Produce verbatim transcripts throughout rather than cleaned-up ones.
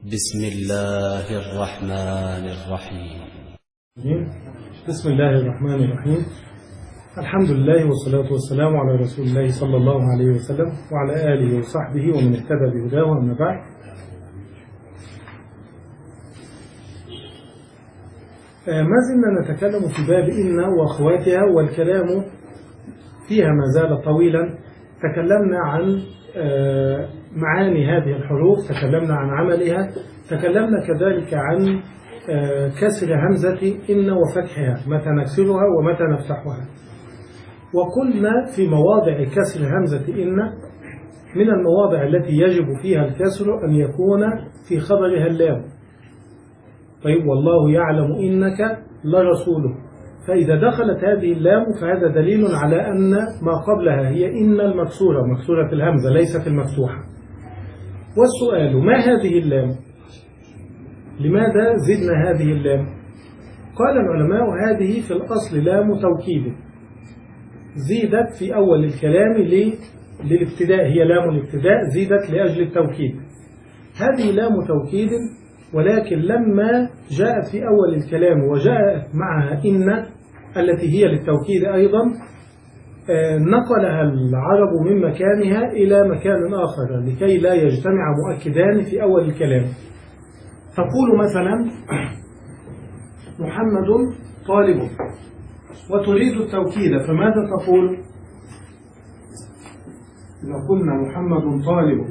بسم الله الرحمن الرحيم. بسم الله الرحمن الرحيم. الحمد لله والصلاة والسلام على رسول الله صلى الله عليه وسلم وعلى آله وصحبه ومن اهتدى بهداه. أما بعد، ما زلنا نتكلم في باب إن وأخواتها، والكلام فيها ما زال طويلا. تكلمنا عن معاني هذه الحروف، تكلمنا عن عملها، تكلمنا كذلك عن كسر همزة إن وفتحها، متى نكسرها ومتى نفتحها. وقلنا في مواضع كسر همزة إن من المواضع التي يجب فيها الكسر أن يكون في خبرها اللام. طيب، والله يعلم إنك لرسوله، فإذا دخلت هذه اللام فهذا دليل على أن ما قبلها هي إن المكسورة، مكسورة الهمزة ليست المفتوحة. والسؤال: ما هذه اللام؟ لماذا زدنا هذه اللام؟ قال العلماء: هذه في الأصل لام توكيد، زيدت في أول الكلام للابتداء، هي لام الابتداء، زيدت لأجل التوكيد. هذه لام توكيد، ولكن لما جاءت في أول الكلام وجاءت معها إن التي هي للتوكيد أيضا، نقلها العرب من مكانها إلى مكان آخر لكي لا يجتمع مؤكدان في أول الكلام. تقول مثلا: محمد طالب، وتريد التوكيد، فماذا تقول؟ إذا قلنا محمد طالب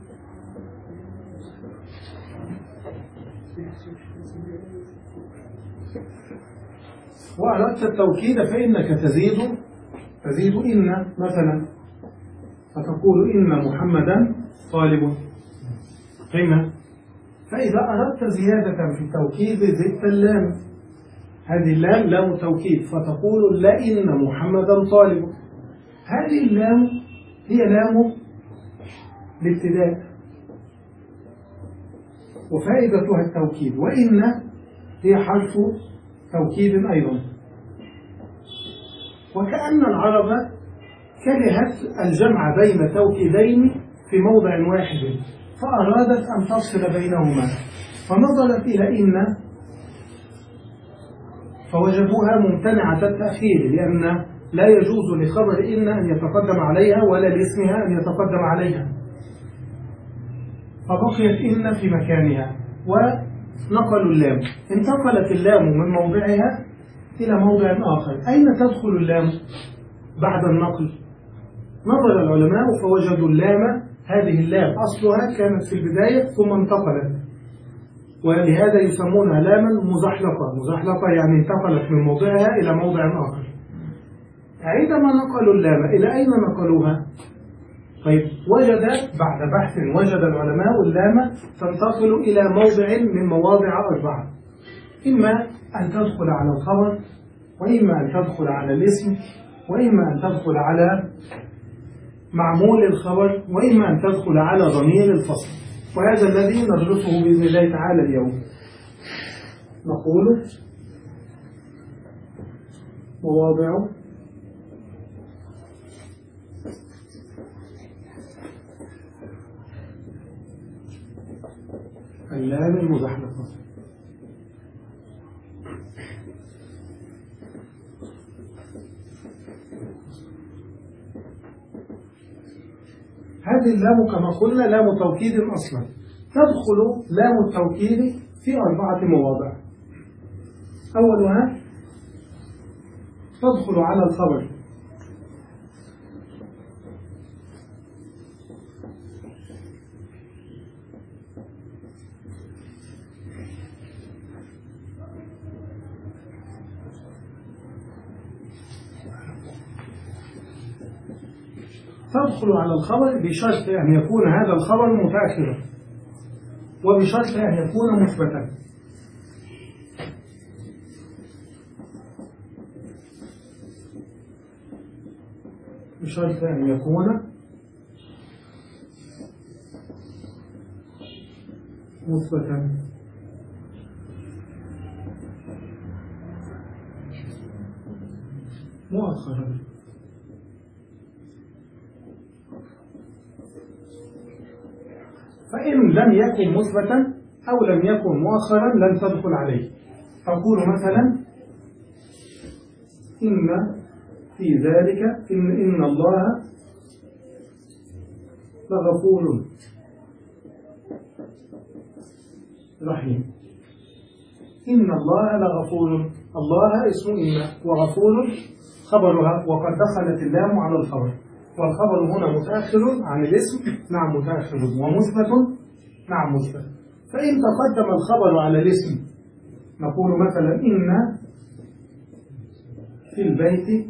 وأردت التوكيد فإنك تزيد تزيد إن مثلا، فتقول إن محمدا طالب. فهمنا؟ فإذا أردت زيادة في التوكيد زدت اللام، هذه اللام لام توكيد، فتقول لئن محمدا طالب. هذه اللام هي لام الابتداء وفائدتها التوكيد، وإن هي حرف توكيد أيضا. وكأن العرب كرهت الجمع بين توكيدين في موضع واحد، فأرادت أن تفصل بينهما، فنظرت إلى إن فوجدوها ممتنعة التأخير، لأن لا يجوز لخبر إن أن يتقدم عليها ولا لاسمها أن يتقدم عليها، فبقيت إن في مكانها ونقلوا اللام. انتقلت اللام من موضعها إلى موضع آخر. أين تدخل اللام بعد النقل؟ نظر العلماء فوجدوا اللام، هذه اللام أصلها كانت في البداية ثم انتقلت، ولهذا يسمونها لاما مزحلقة. مزحلقة يعني انتقلت من موضعها إلى موضع آخر. عندما نقلوا اللام إلى أين نقلوها؟ طيب، وجد بعد بحث وجد العلماء اللام تنتقل إلى موضع من مواضع أربعة: إما أن تدخل على الخبر، وإما أن تدخل على الاسم، وإما أن تدخل على معمول الخبر، وإما أن تدخل على ضمير الفصل. وهذا الذي ندرسه بإذن الله تعالى اليوم. نقول: مواضع اللام المزحلقة. هذه اللام كما قلنا لام توكيد أصلا، تدخل لام التوكيد في أربعة مواضع. أولها تدخل على الخبر، تدخل على الخبر بشرط أن يكون هذا الخبر متأخرا، وبشرط أن يكون مثبتا. بشرط أن يكون مثبتا. مؤخرا. فإن لم يكن مثبتا أو لم يكن مؤخرا لن تدخل عليه. أقول مثلا إن في ذلك إن, إن الله لغفور رحيم. إن الله لغفور، الله اسم إن وغفور خبرها، وقد دخلت اللام على الخبر، والخبر هنا متأخر عن الاسم، نعم متأخر، ومثبت، نعم مثبت. فإن تقدم الخبر على الاسم نقول مثلا إن في البيت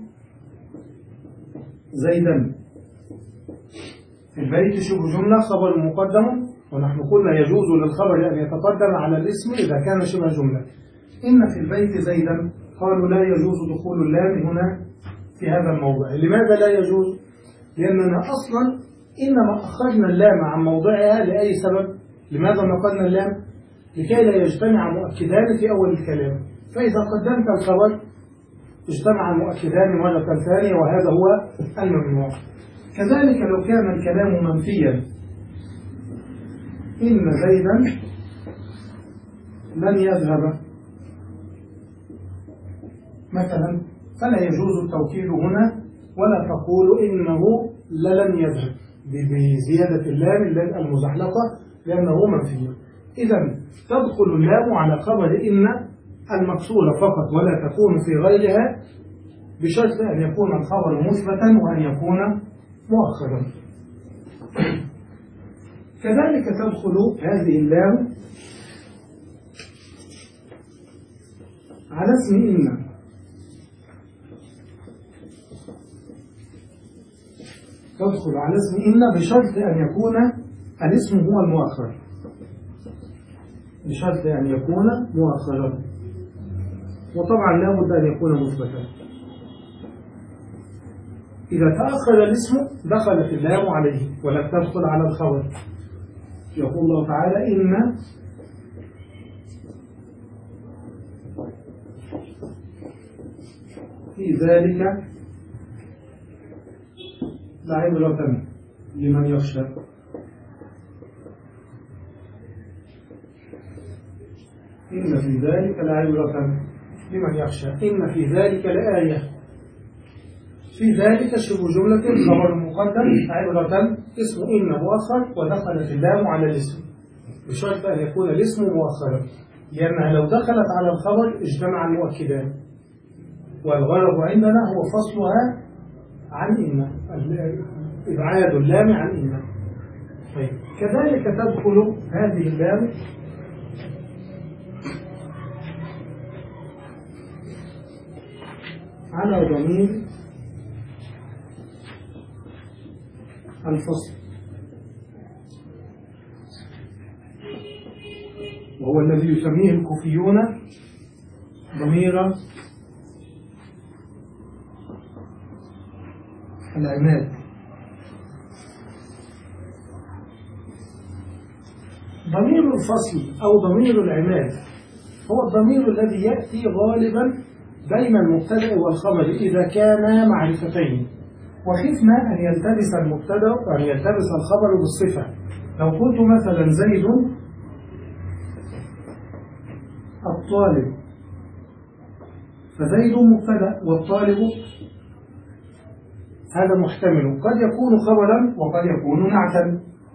زيدا. في البيت شبه جملة خبر مقدم، ونحن قلنا يجوز للخبر أن يتقدم على الاسم إذا كان شبه جملة. إن في البيت زيدا، قالوا لا يجوز دخول اللام هنا في هذا الموضع. لماذا لا يجوز؟ لأننا أصلا إنما أخرجنا اللام عن موضعها لأي سبب. لماذا نقلنا اللام؟ لكي لا يجتمع مؤكدان في أول الكلام، فإذا قدمت الخبر اجتمع المؤكدان مرة ثانية، وهذا هو الممنوع. كذلك لو كان الكلام منفيا، إن زيدا لن يذهب مثلا، فلا يجوز التوكيد هنا، ولا تقول إنه لن يذهب بزيادة اللام المزحلقة لأنه منفي. إذن تدخل اللام على خبر إن المكسورة فقط، ولا تكون في غيرها، بشرط أن يكون الخبر مثبتا وأن يكون مؤخرا. كذلك تدخل هذه اللام على اسم إن، تدخل على اسم إن بشرط أن يكون الاسم هو المؤخر، بشرط أن يكون مؤخرا، وطبعا لا بد أن يكون مثبتا. إذا تأخر الاسم دخلت اللام عليه ولم تدخل على الخبر. يقول الله تعالى إن في ذلك لعبرة لمن يخشى. إن في ذلك لعبرة لمن يخشى. إن في ذلك لآية. في ذلك شبه جملة خبر مقدم، عبرة اسم إن مؤخر، ودخلت اللام على الاسم بشرط أن يكون الاسم مؤخرا، لأنها لو دخلت على الخبر اجتمع المؤكدان، والغرض عندنا هو فصلها عن إن، إبعاد اللام عن إن. طيب. كذلك تدخل هذه اللام على ضمير الفصل، وهو الذي يسميه الكوفيون ضمير العماد. ضمير الفصل أو ضمير العماد هو الضمير الذي يأتي غالبا بين المبتدأ والخبر إذا كانا معرفتين، وخفنا أن يلتبس المبتدأ وأن يلتبس الخبر بالصفة. لو قلت مثلا زيد الطالب، فزيد مبتدأ والطالب هذا محتمل، قد يكون خبرا وقد يكون نعتا،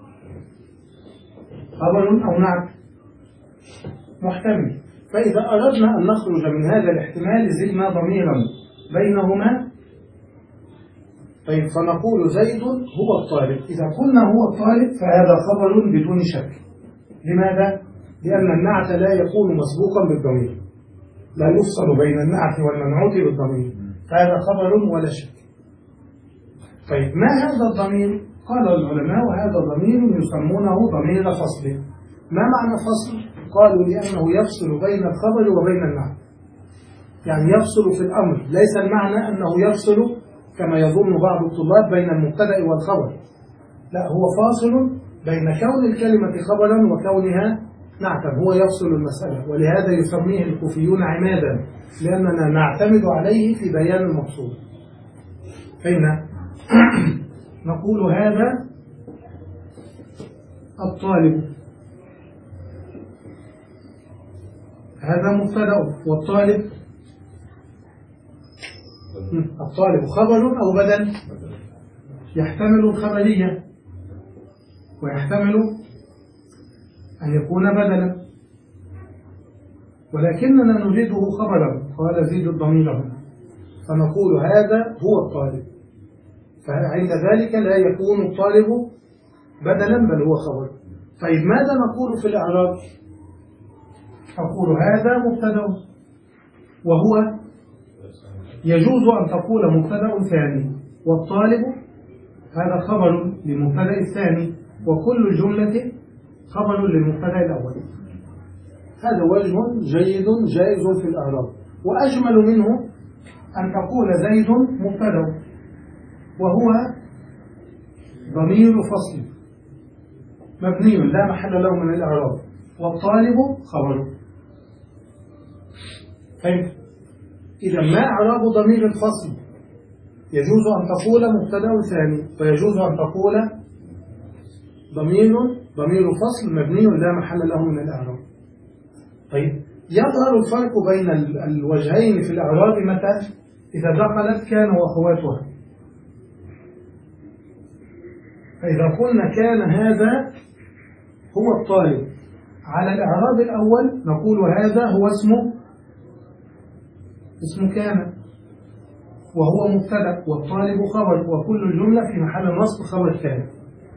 خبر أو نعت محتمل. فإذا أردنا أن نخرج من هذا الاحتمال زدنا ضميرا بينهما، طيب فنقول زيد هو الطالب. إذا قلنا هو الطالب فهذا خبر بدون شك. لماذا؟ لأن النعت لا يكون مسبوقا بالضمير، لا يفصل بين النعت والمنعوت بالضمير، فهذا خبر ولا شك. طيب ما هذا الضمير؟ قال العلماء وهذا ضمير يسمونه ضمير فصل. ما معنى فصل؟ قالوا لأنه يفصل بين الخبر وبين النعت، يعني يفصل في الأمر، ليس المعنى أنه يفصل كما يظن بعض الطلاب بين المبتدأ والخبر، لا، هو فاصل بين كون الكلمة خبرا وكونها نعتا، هو يفصل المسألة، ولهذا يسميه الكوفيون عمادا، لأننا نعتمد عليه في بيان المقصود. فإن نقول هذا الطالب، هذا مبتدأ. والطالب الطالب خبر أو بدل؟ يحتمل الخبرية ويحتمل أن يكون بدلا، ولكننا نريده خبرا. قال زيد الضمير هنا، فنقول هذا هو الطالب، فعند ذلك لا يكون الطالب بدلا بل هو خبر. طيب ماذا نقول في الإعراب؟ أقول هذا مبتدأ، وهو يجوز أن تقول مبتدأ ثاني، والطالب هذا خبر للمبتدأ الثاني، وكل الجملة خبر للمبتدأ الأول. هذا وجه جيد جائز في الإعراب. وأجمل منه أن تقول زيد مبتدأ وهو ضمير فصل مبني لا محل له من الإعراب، والطالب خبره. فهمت؟ إذا ما إعراب ضمير الفصل؟ يجوز أن تقول مبتدأ ثاني، ويجوز أن تقول ضمير ضمير فصل مبني لا محل له من الإعراب. طيب يظهر الفرق بين الوجهين في الإعراب متى؟ إذا دخلت كان وأخواتها. فإذا قلنا كان هذا هو الطالب، على الإعراب الأول نقول هذا هو اسمه اسم كان، وهو مبتدأ، والطالب خبر، وكل الجملة في محل نصب خبر كان.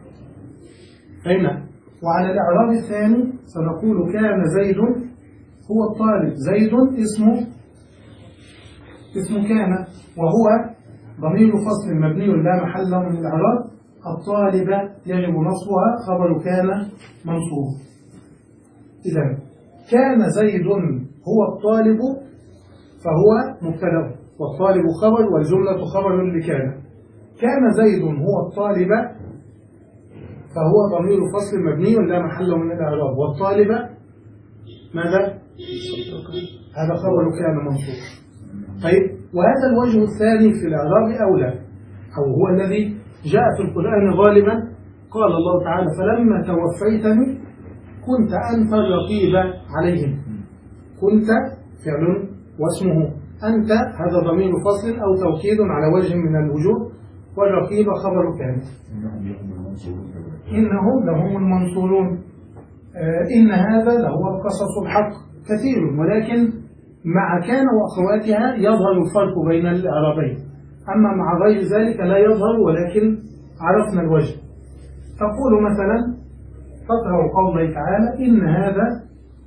هنا وعلى الإعراب الثاني سنقول كان زيد هو الطالب، زيد اسمه اسم كان، وهو ضمير فصل مبني لا محل له من الإعراب. الطالب يجب نصبها، خبر كان منصوب. إذا كان زيد هو الطالب فهو مبتدأ، والطالب خبر، والجملة خبر لكان. كان زيد هو الطالب فهو ضمير فصل مبني لا محل من الإعراب، والطالب ماذا؟ هذا خبر كان منصوب. طيب وهذا الوجه الثاني في الإعراب أولى، أو هو الذي جاء في القرآن غالبا. قال الله تعالى فلما توفيتني كنت أنت الرقيب عليهم. كنت فعل واسمه أنت، هذا ضمير فصل أو توكيد على وجه من الوجوه، والرقيب خبر كان. إنهم لهم المنصورون. آه إن هذا لهو القصص الحق كثير، ولكن مع كان وأخواتها يظهر الفرق بين الإعرابين، أما مع غير ذلك لا يظهر، ولكن عرفنا الوجه. تقول مثلا تقرأ قوله تعالى إن هذا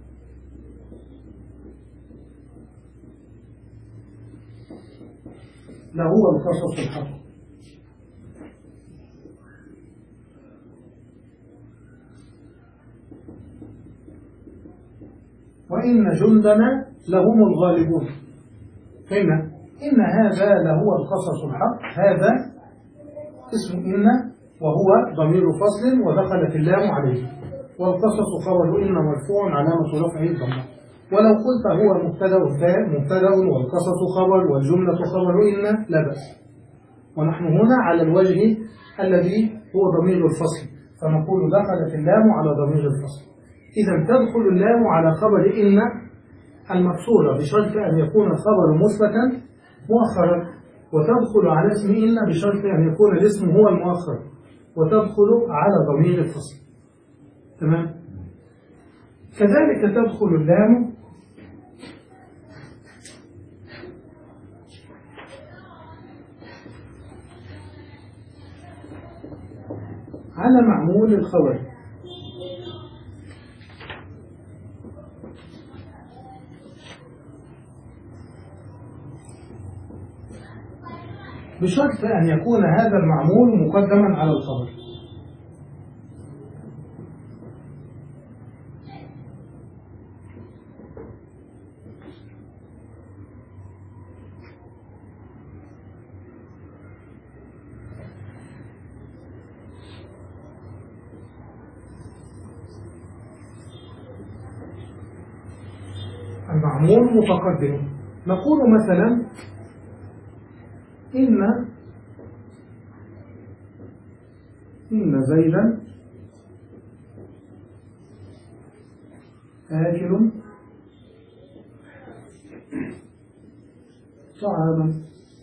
لهو القصص الحق. وإن جندنا لهم الغالبون. فهمنا؟ إن هذا لهو القصص الحق، هذا اسم إن وهو ضمير فصل ودخلت اللام عليه، والقصص خبر إن مرفوع علامة رفعه الضمة. ولو قلت هو مبتدأ مبتدأ والقصص خبر والجملة خبر إن لا بأس. ونحن هنا على الوجه الذي هو ضمير الفصل، فنقول دخلت اللام على ضمير الفصل. إذا تدخل اللام على خبر إن المكسورة بشرط أن يكون الخبر مثبتا مؤخرا، وتدخل على اسم إن بشرط أن يكون الاسم هو المؤخر، وتدخل على ضمير الفصل. تمام؟ كذلك تدخل اللام على معمول الخبر. بشرط أن يكون هذا المعمول مقدما على الخبر. المعمول متقدم. نقول مثلا إن إن زيدا آكل طعاما.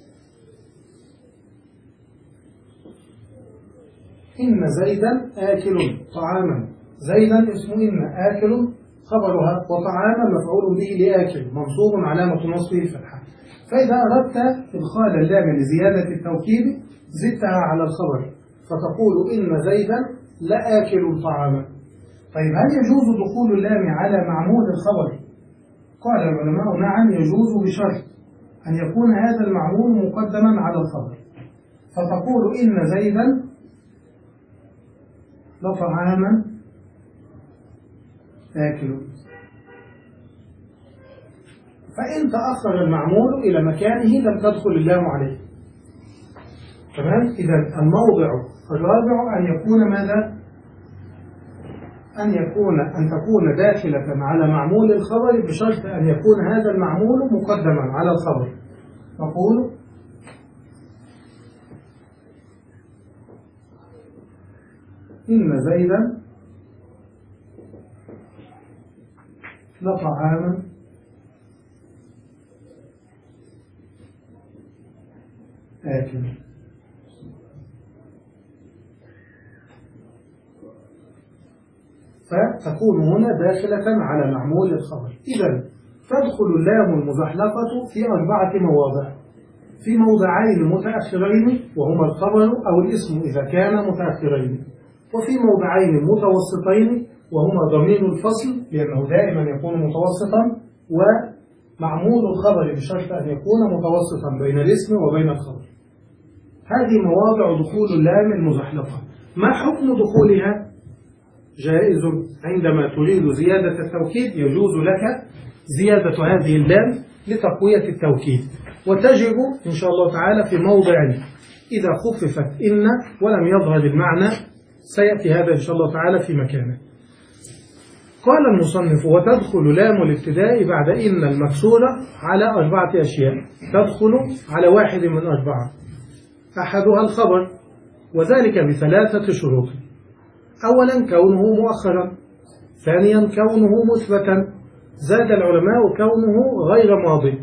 إن زيدا آكل طعاما. زيدا اسمه إن، آكل خبرها، وطعاما مفعول به لآكل منصوب علامة نصبه الفتحة. فإذا أردت إدخال اللام لزيادة التوكيد زدتها على الخبر فتقول إن زيدا لآكل طعاما. طيب هل يجوز دخول اللام على معمول الخبر؟ قال العلماء نعم يجوز بشرط أن يكون هذا المعمول مقدما على الخبر، فتقول إن زيدا لطعاما آكل. فإن تأخر المعمول إلى مكانه لم تدخل اللام عليه. تمام؟ إذا الموضع الرابع أن يكون ماذا؟ أن يكون أن تكون داخلة على معمول الخبر بشرط أن يكون هذا المعمول مقدما على الخبر. نقول إن زيدا لطعاما آكل. فتكون هنا داخلة على معمول الخبر. إذن تدخل اللام المزحلقة في أربعة مواضع: في موضعين متأخرين وهما الخبر أو الاسم إذا كان متأخرين، وفي موضعين متوسطين وهما ضمير الفصل لأنه دائما يكون متوسطا، ومعمول الخبر بشرط أن يكون متوسطا بين الاسم وبين الخبر. هذه مواضع دخول اللام المزحلقة. ما حكم دخولها؟ جائز عندما تريد زيادة التوكيد يجوز لك زيادة هذه اللام لتقوية التوكيد، وتجب إن شاء الله تعالى في موضع إذا خففت إن ولم يظهر المعنى، سيأتي هذا إن شاء الله تعالى في مكانه. قال المصنف: وتدخل لام الابتداء بعد إن المكسورة على أربعة أشياء، تدخل على واحد من أربعة. أحدها الخبر، وذلك بثلاثة شروط: أولا كونه مؤخرا، ثانيا كونه مثبتا، زاد العلماء كونه غير ماضي.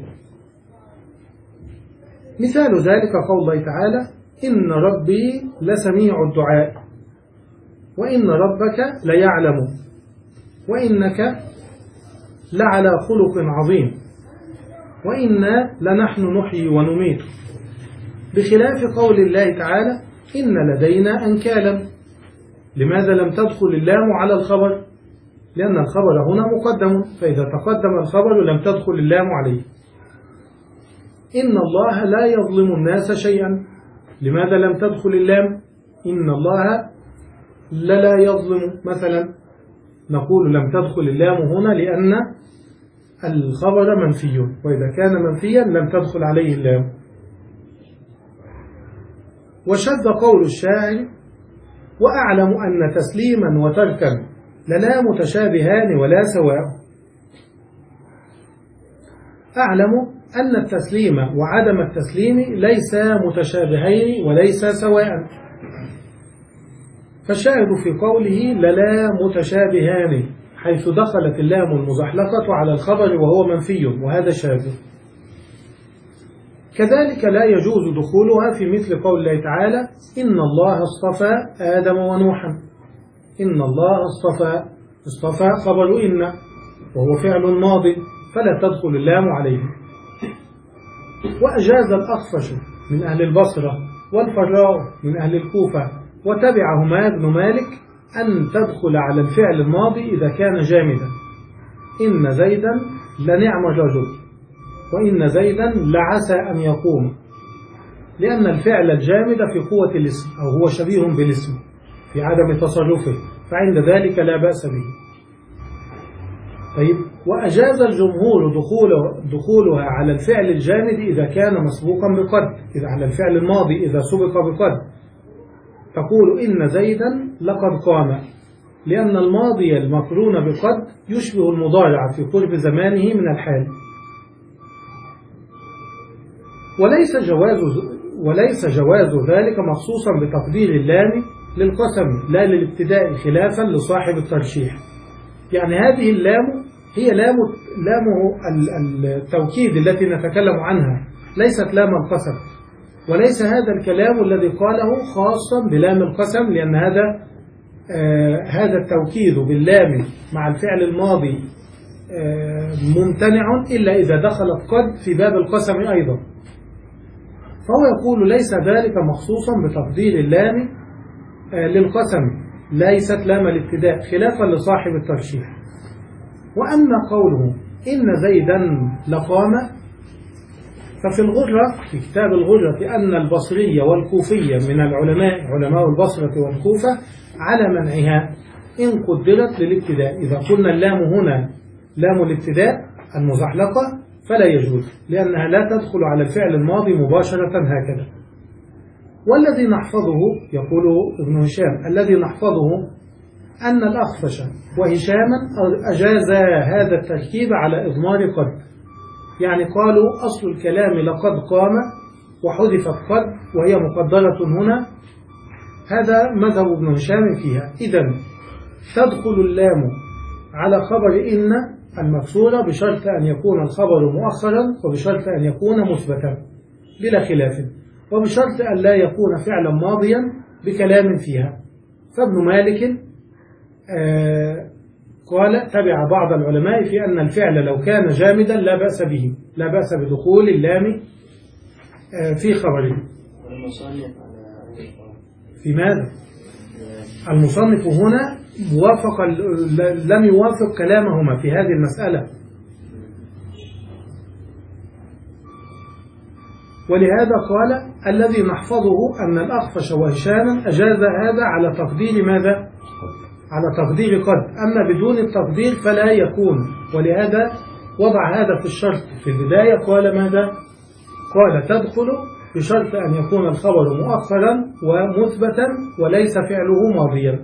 مثال ذلك قول الله تعالى: إن ربي لسميع الدعاء، وإن ربك ليعلم، وإنك لعلى خلق عظيم، وإنا لنحن نحيي ونميت، بخلاف قول الله تعالى: إن لدينا أنكالا. لماذا لم تدخل اللام على الخبر؟ لأن الخبر هنا مقدم، فإذا تقدم الخبر لم تدخل اللام عليه. إن الله لا يظلم الناس شيئا. لماذا لم تدخل اللام؟ إن الله لا لا يظلم مثلا. نقول لم تدخل اللام هنا لأن الخبر منفي، وإذا كان منفيا لم تدخل عليه اللام. وشد قول الشاعر: وأعلم أن تسليما وتركا لنا متشابهان ولا سواء. أعلم أن التسليم وعدم التسليم ليس متشابهين وليس سواء. فالشاهد في قوله للا متشابهان حيث دخلت اللام المزحلقة على الخبر وهو منفي، وهذا شاذ. كذلك لا يجوز دخولها في مثل قول الله تعالى: إن الله اصطفى آدم ونوحا. إن الله اصطفى، اصطفى خبر إن وهو فعل ماضي، فلا تدخل اللام عليه. وأجاز الأخفش من أهل البصرة والفراء من أهل الكوفة وتبعهما ابن مالك أن تدخل على الفعل الماضي إذا كان جامدا: إن زيدا لنعم الرجل، وإن زيدا لعسى أن يقوم، لأن الفعل الجامد في قوة الاسم أو هو شبيه بالاسم في عدم تصرفه، فعند ذلك لا بأس به. طيب، وأجاز الجمهور دخوله دخولها على الفعل الجامد إذا كان مسبوقا بقد، إذا على الفعل الماضي إذا سبق بقد، تقول إن زيدا لقد قام، لأن الماضي المقرون بقد يشبه المضارع في قرب زمانه من الحال. وليس جواز وليس جواز ذلك مخصوصا بتقدير اللام للقسم لا للابتداء، خلافا لصاحب الترشيح. يعني هذه اللام هي لام لام التوكيد التي نتكلم عنها، ليست لام القسم، وليس هذا الكلام الذي قاله خاصا بلام القسم، لأن هذا آه هذا التوكيد باللام مع الفعل الماضي آه ممتنع إلا إذا دخلت قد في باب القسم أيضا. فهو يقول ليس ذلك مخصوصا بتفضيل اللام آه للقسم، ليست لام الابتداء خلافا لصاحب الترشيح. وأما قوله إن زيدا لقام، ففي الغرة في كتاب الغرة أن البصرية والكوفية من العلماء علماء البصرة والكوفة على منعها إن قدرت للابتداء. إذا قلنا اللام هنا لام الابتداء المزحلقة فلا يجوز، لأنها لا تدخل على الفعل الماضي مباشرة هكذا. والذي نحفظه يقول ابن هشام الذي نحفظه أن الأخفش وهشاما أجازا هذا التركيب على إضمار قد، يعني قالوا أصل الكلام لقد قام وحذفت قد وهي مقدرة هنا. هذا مذهب ابن هشام فيها. إذن تدخل اللام على خبر إن المكسورة بشرط أن يكون الخبر مؤخرا وبشرط أن يكون مثبتا بلا خلاف، وبشرط أن لا يكون فعلا ماضيا بكلام فيها. فابن مالك آه قال تبع بعض العلماء في أن الفعل لو كان جامدا لا بأس به، لا بأس بدخول اللام آه في خبره. في ماذا؟ المصنف هنا وافق لم يوافق كلامهما في هذه المسألة، ولهذا قال الذي نحفظه أن الأخفش وهشاما أجاز هذا على تقدير ماذا؟ على تقدير قد، أما بدون التقدير فلا يكون. ولهذا وضع هذا في الشرط في البداية. قال ماذا؟ قال تدخل بشرط أن يكون الخبر مؤخرا ومثبتا وليس فعله ماضيا.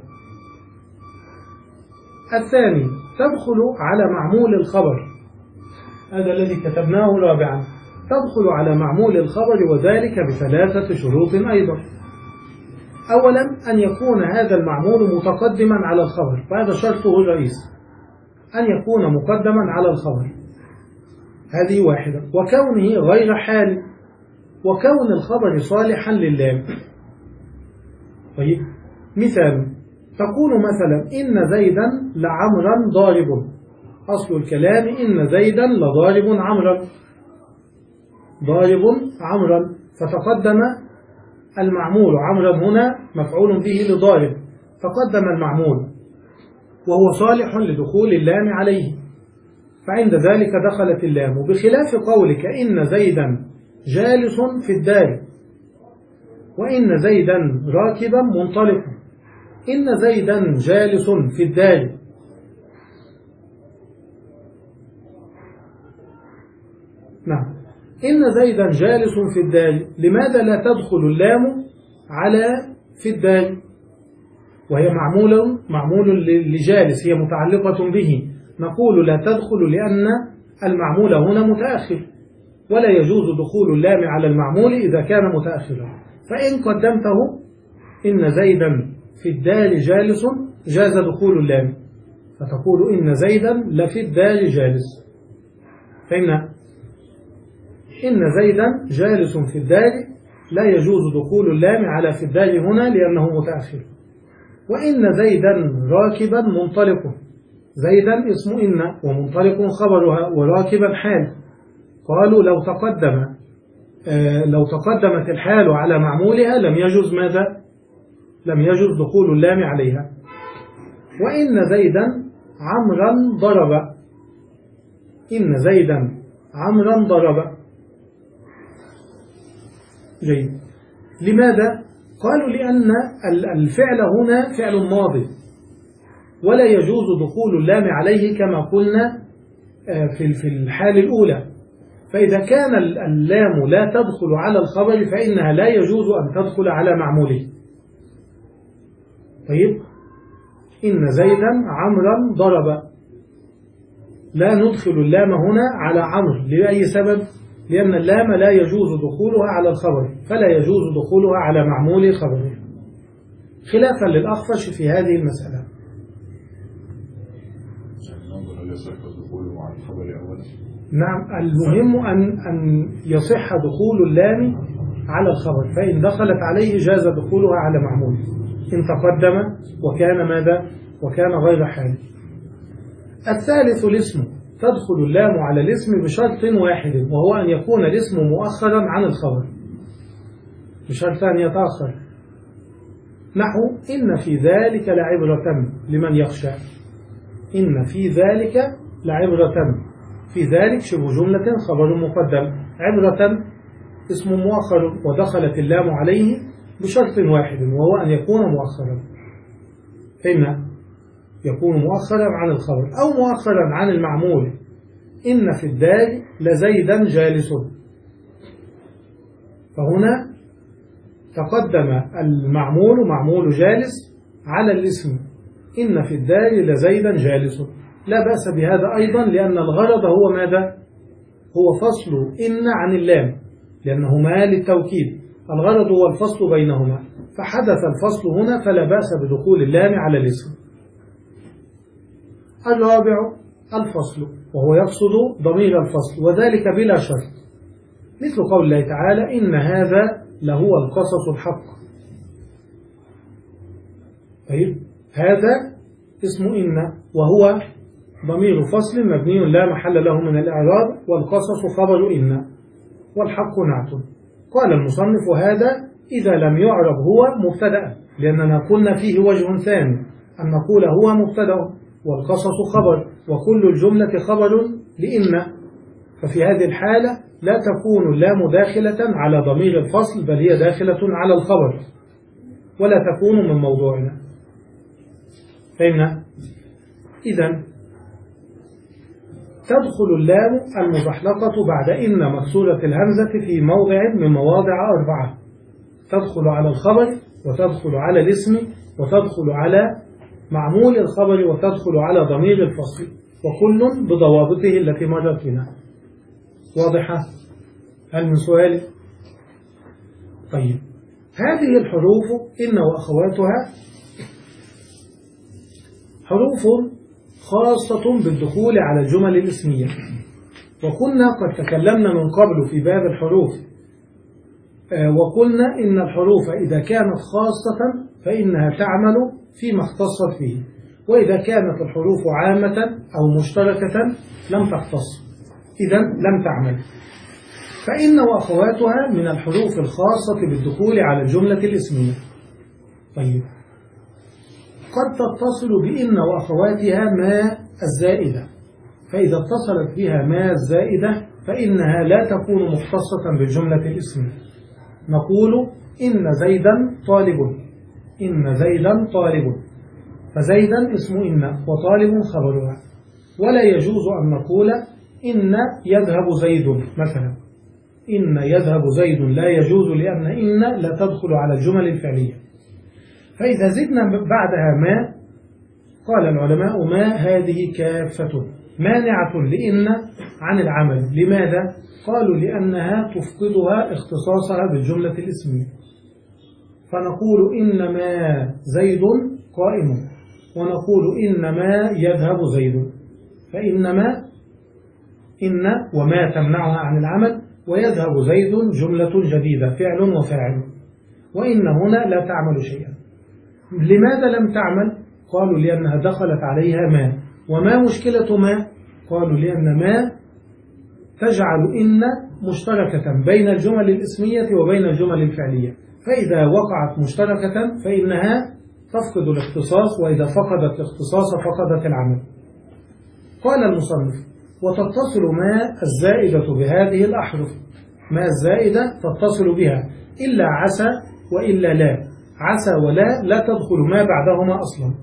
الثاني تدخل على معمول الخبر، هذا الذي كتبناه رابعا، تدخل على معمول الخبر وذلك بثلاثة شروط أيضا. أولا أن يكون هذا المعمول متقدما على الخبر، وهذا شرطه الرئيس أن يكون مقدما على الخبر، هذه واحدة. وكونه غير حال، وكون الخبر صالحا للام. طيب مثال، تقول مثلا إن زيدا لعمرا ضارب، أصل الكلام إن زيدا لضارب عمرا، ضارب عمرا، فتقدم المعمول عمرا هنا مفعول به لضارب، فقدم المعمول وهو صالح لدخول اللام عليه، فعند ذلك دخلت اللام. بخلاف قولك إن زيدا جالس في الدار، وإن زيدا راكبا منطلق. إن زيدا جالس في الدار، نعم، إن زيدا جالس في الدار، لماذا لا تدخل اللام على في الدار وهي معمول معمول لجالس، هي متعلقة به؟ نقول لا تدخل لأن المعمول هنا متأخر، ولا يجوز دخول اللام على المعمول إذا كان متأخرا. فإن قدمته إن زيدا في الدار جالس جاز دخول اللام، فتقول إن زيدا لفي الدار جالس. فإن إن زيدا جالس في الدار لا يجوز دخول اللام على في الدار هنا لأنه متأخر. وإن زيدا راكبا منطلق، زيدا اسم إن ومنطلق خبرها وراكبا حال. قالوا لو تقدم آه لو تقدمت الحال على معمولها لم يجوز ماذا؟ لم يجوز دخول اللام عليها. وإن زيدا عمرا ضرب، إن زيدا عمرا ضرب، جيد. لماذا؟ قالوا لأن الفعل هنا فعل ماضي ولا يجوز دخول اللام عليه كما قلنا في الحال الأولى. فإذا كان اللام لا تدخل على الخبر فإنها لا يجوز أن تدخل على معموله. طيب، إن زيدا عمرا ضرب، لا ندخل اللام هنا على عمرو لأي سبب؟ لأن اللام لا يجوز دخولها على الخبر، فلا يجوز دخولها على معمول خبره، خلافا للأخفش في هذه المسألة. نعم، المهم أن أن يصح دخول اللام على الخبر، فإن دخلت عليه جاز دخولها على معمول إن تقدم وكان ماذا؟ وكان غير حال. الثالث الاسم، تدخل اللام على الاسم بشرط واحد، وهو أن يكون الاسم مؤخرا عن الخبر، بشرط أن يتأخر. نحو إن في ذلك لعبرة لمن يخشى. إن في ذلك لعبرة، في ذلك شبه جملة خبر مقدم، عبرة اسم مؤخر، ودخلت اللام عليه بشرط واحد، وهو أن يكون مؤخرا. فإن يكون مؤخرا عن الخبر أو مؤخرا عن المعمول. إن في الدار لزيدا جالس، فهنا تقدم المعمول معمول جالس على الاسم، إن في الدار لزيدا جالس. لا بأس بهذا أيضا، لأن الغرض هو ماذا؟ هو فصل إن عن اللام، لأنهما للتوكيد، الغرض هو الفصل بينهما، فحدث الفصل هنا فلا بأس بدخول اللام على الاسم. الرابع الفصل، وهو يقصد ضمير الفصل، وذلك بلا شرط، مثل قول الله تعالى إن هذا لهو القصص الحق. طيب، هذا اسم إن، وهو ضمير فصل مبني لا محل له من الإعراب، والقصص خبر إن، والحق نعت. قال المصنف هذا إذا لم يعرب هو مبتدأ، لأننا قلنا فيه وجه ثاني أن نقول هو مبتدأ والقصص خبر، وكل الجملة خبر لإن، ففي هذه الحالة لا تكون اللام داخلة على ضمير الفصل، بل هي داخلة على الخبر، ولا تكون من موضوعنا. فإن إذن تدخل اللام المزحلقة بعد إن مكسورة الهمزة في موضع من مواضع أربعة، تدخل على الخبر، وتدخل على الاسم، وتدخل على معمول الخبر، وتدخل على ضمير الفصل، وكل بضوابطه التي مرت بنا. واضحة؟ هل من سؤال؟ طيب، هذه الحروف إن وأخواتها حروف خاصة بالدخول على الجمل الاسمية، وكنا قد تكلمنا من قبل في باب الحروف وقلنا إن الحروف إذا كانت خاصة فإنها تعمل فيما اختصت فيه، وإذا كانت الحروف عامة أو مشتركة لم تختص، إذن لم تعمل. فإن وأخواتها من الحروف الخاصة بالدخول على الجملة الاسمية. طيب، قد تتصل بإن وأخواتها ما الزائدة، فإذا اتصلت بها ما الزائدة فإنها لا تكون مختصة بالجملة الاسمية. نقول إن زيدا طالب، إن زيدا طالب، فزيدا اسم إن وطالب خبرها. ولا يجوز أن نقول إن يذهب زيد مثلا، إن يذهب زيد لا يجوز، لأن إن لا تدخل على الجمل الفعلية. فإذا زدنا بعدها ما، قال العلماء ما هذه كافة مانعة لإن عن العمل. لماذا؟ قالوا لأنها تفقدها اختصاصها بالجملة الاسمية، فنقول إنما زيد قائم، ونقول إنما يذهب زيد، فإنما إن وما تمنعها عن العمل، ويذهب زيد جملة جديدة فعل وفاعل، وإن هنا لا تعمل شيئا. لماذا لم تعمل؟ قالوا لأنها دخلت عليها ما. وما مشكلة ما؟ قالوا لأن ما تجعل إن مشتركة بين الجمل الاسمية وبين الجمل الفعلية، فإذا وقعت مشتركة فإنها تفقد الاختصاص، وإذا فقدت الاختصاص فقدت العمل. قال المصنف وتتصل ما الزائدة بهذه الأحرف، ما الزائدة تتصل بها إلا عسى وإلا لا، عسى ولا لا تدخل ما بعدهما أصلا.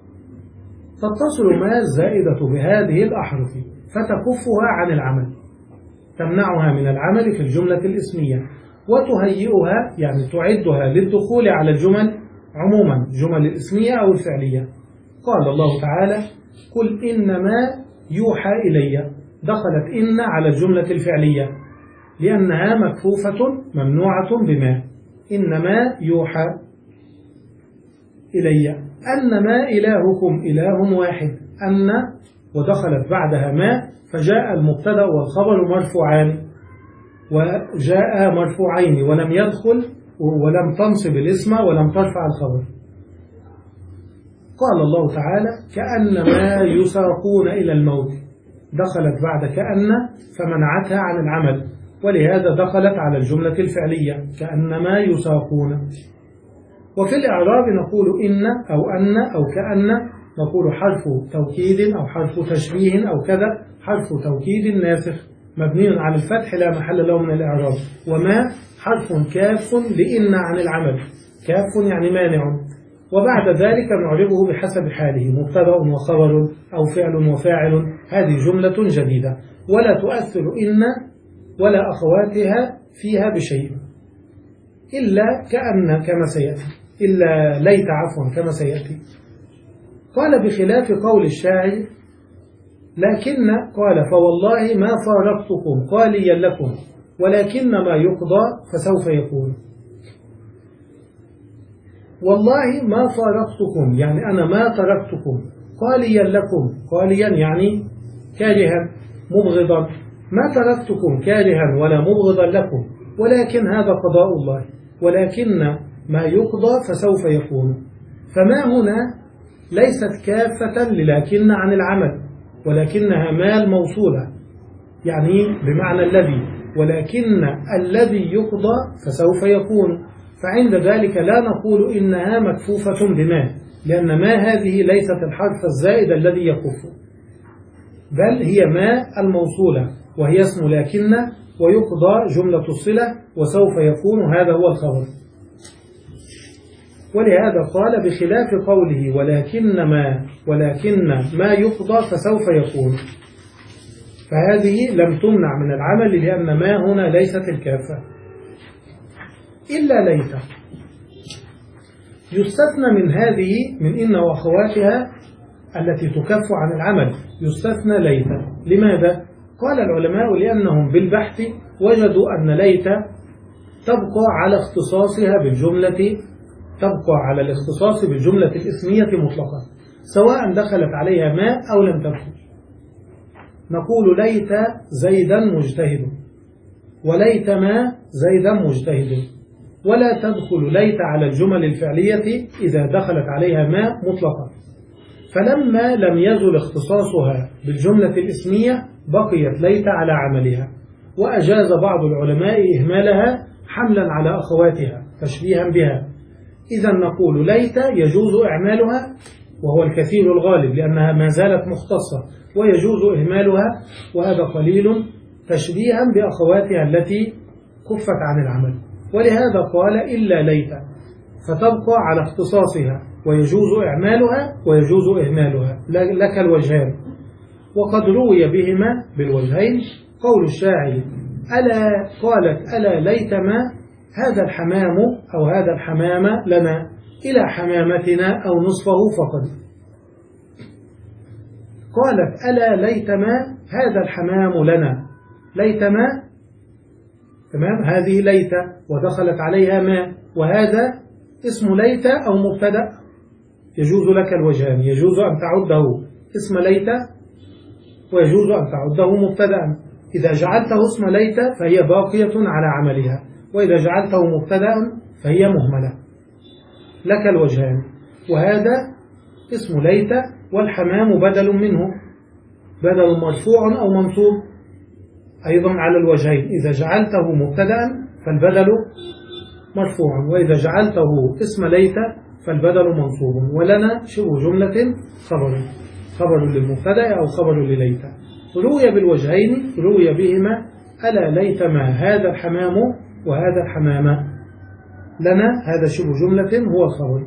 تتصل ما الزائدة بهذه الأحرف فتكفها عن العمل، تمنعها من العمل في الجملة الاسمية، وتهيئها يعني تعدها للدخول على الجمل عموما، جمل الاسمية أو الفعلية. قال الله تعالى قل إنما يوحى إلي، دخلت إن على الجملة الفعلية لأنها مكفوفة ممنوعة بما، إنما يوحى إلي، أنما إلهكم إله واحد، أن ودخلت بعدها ما، فجاء المبتدأ والخبر مرفوعان وجاء مرفوعين ولم يدخل ولم تنصب الاسم ولم ترفع الخبر. قال الله تعالى كأنما يساقون إلى الموت، دخلت بعد كأن فمنعتها عن العمل، ولهذا دخلت على الجملة الفعلية كأنما يساقون. وفي الإعراب نقول إن أو أن أو كأن، نقول حرف توكيد أو حرف تشبيه أو كذا، حرف توكيد ناسخ مبني على الفتح لا محل له من الإعراب. وما حرف كاف لإن عن العمل، كاف يعني مانع، وبعد ذلك نعربه بحسب حاله، مبتدأ وخبر أو فعل وفاعل. هذه جملة جديدة ولا تؤثر إن ولا أخواتها فيها بشيء إلا كأن كما سيأتي، إلا ليت عفوا كما سيأتي. قال بخلاف قول الشاعر لكن، قال فوالله ما فارقتكم قاليا لكم ولكن ما يقضى فسوف يكون. والله ما فارقتكم يعني أنا ما تركتكم، قاليا لكم، قاليا يعني كارها مبغضا، ما تركتكم كارها ولا مبغضا لكم، ولكن هذا قضاء الله، ولكن ما يقضى فسوف يكون. فما هنا ليست كافة للكن عن العمل، ولكنها ما الموصولة يعني بمعنى الذي، ولكن الذي يقضى فسوف يكون. فعند ذلك لا نقول إنها مكفوفة بما، لأن ما هذه ليست الحرف الزائد الذي يكف، بل هي ما الموصولة وهي اسم لكن، ويقضى جملة الصلة، وسوف يكون هذا هو الخبر. ولهذا قال بخلاف قوله ولكن ما ولكن ما يقضى فسوف يكون، فهذه لم تمنع من العمل لأن ما هنا ليست الكافة. إلا ليت يستثنى من هذه من إن وأخواتها التي تكف عن العمل، يستثنى ليت. لماذا؟ قال العلماء لأنهم بالبحث وجدوا أن ليت تبقى على اختصاصها بالجملة، تبقى على الاختصاص بالجملة الإسمية مطلقا سواء دخلت عليها ما أو لم تدخل. نقول ليت زيدا مجتهد، وليت ما زيدا مجتهد، ولا تدخل ليت على الجمل الفعلية إذا دخلت عليها ما مطلقا. فلما لم يزل اختصاصها بالجملة الإسمية بقيت ليت على عملها، وأجاز بعض العلماء إهمالها حملا على أخواتها تشبيها بها. إذا نقول ليت يجوز إعمالها وهو الكثير الغالب لأنها ما زالت مختصة، ويجوز إهمالها وهذا قليل تشبيها بأخواتها التي كفت عن العمل. ولهذا قال إلا ليت، فتبقى على اختصاصها ويجوز إعمالها ويجوز إهمالها، لك الوجهان. وقد روي بهما بالوجهين قول الشاعر ألا قالت ألا ليت ما هذا الحمام أو هذا الحمام لنا إلى حمامتنا أو نصفه فقد. قالت ألا ليت ما هذا الحمام لنا، ليت ما تمام، هذه ليت ودخلت عليها ما، وهذا اسم ليت أو مبتدأ يجوز لك الوجهان، يجوز أن تعده اسم ليت ويجوز أن تعده مبتدأ. إذا جعلته اسم ليت فهي باقية على عملها، وإذا جعلته مبتدأ فهي مهملة، لك الوجهان. وهذا اسم ليت والحمام بدل منه، بدل مرفوع أو منصوب أيضا على الوجهين. إذا جعلته مبتدأ فالبدل مرفوع، وإذا جعلته اسم ليت فالبدل منصوب. ولنا شبه جملة خبر، خبر للمبتدأ أو خبر لليت. روي بالوجهين، روي بهما ألا ليت ما هذا الحمام وهذا الحمام لنا، هذا شبه جملة هو الخبر.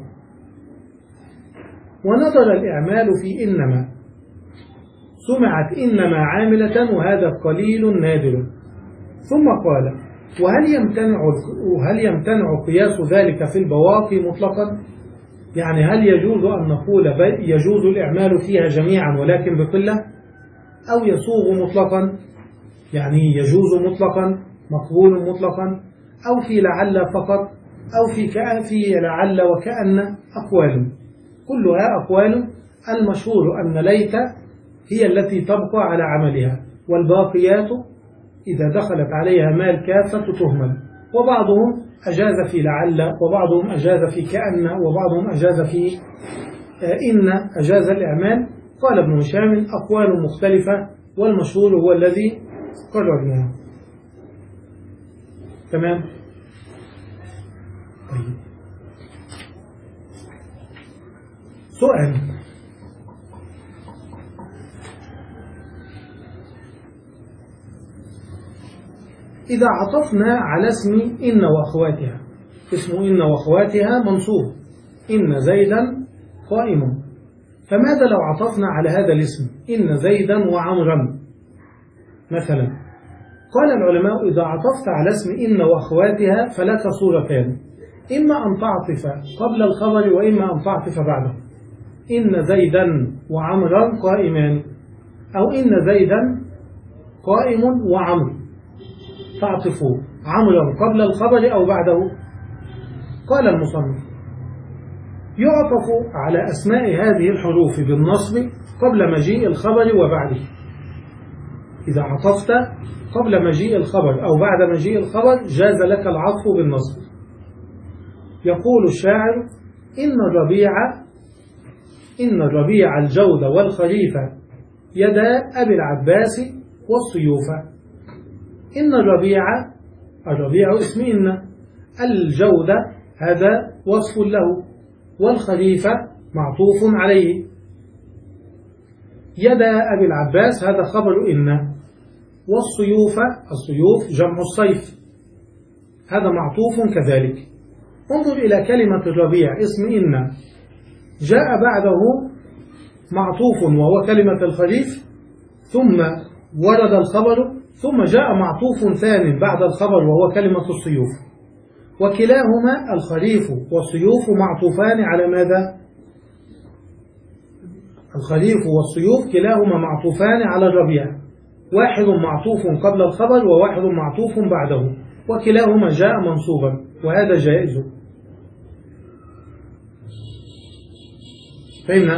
ونظر الإعمال في إنما، سمعت إنما عاملة وهذا قليل نادر. ثم قال وهل يمتنع, وهل يمتنع قياس ذلك في البواقي مطلقا؟ يعني هل يجوز أن نقول يجوز الإعمال فيها جميعا ولكن بقلة، أو يصوغ مطلقا يعني يجوز مطلقا مقبول مطلقا، أو في لعل فقط، أو في في لعل وكأن. أقوال كلها أقوال، المشهور أن ليت هي التي تبقى على عملها، والباقيات إذا دخلت عليها مال كافة تهمل. وبعضهم أجاز في لعل، وبعضهم أجاز في كأن، وبعضهم أجاز في إن، أجاز الإعمال. قال ابن هشام أقوال مختلفة، والمشهور هو الذي قررناه. تمام. طيب. سؤال: إذا عطفنا على اسم إن وأخواتها، اسم إن وأخواتها منصوب، إن زيدا قائم، فماذا لو عطفنا على هذا الاسم إن زيدا وعمرا مثلا؟ قال العلماء: إذا عطفت على اسم إن وأخواتها فلك صورتان، إما أن تعطف قبل الخبر وإما أن تعطف بعده. إن زيدا وعمرا قائمان، أو إن زيدا قائم وعمر، تعطف عمرا قبل الخبر أو بعده. قال المصنف: يعطف على أسماء هذه الحروف بالنصب قبل مجيء الخبر وبعده. إذا عطفت قبل مجيء الخبر أو بعد مجيء الخبر جاز لك العطف بالنصب. يقول الشاعر: إن الربيع إن الربيع الجود والخريف يدا أبي العباس والصيوف. إن الربيع، الربيع اسم إن، الجود هذا وصف له، والخريف معطوف عليه. يدا أبي العباس هذا خبر إن، والصيوف، الصيوف جمع الصيف، هذا معطوف كذلك. انظر إلى كلمة الربيع اسم إن، جاء بعده معطوف وهو كلمة الخريف، ثم ورد الخبر، ثم جاء معطوف ثاني بعد الخبر وهو كلمة الصيوف، وكلاهما الخريف والصيوف معطوفان على ماذا؟ الخريف والصيوف كلاهما معطوفان على الربيع، واحد معطوف قبل الخبر وواحد معطوف بعده، وكلاهما جاء منصوبا، وهذا جائز. فهمنا؟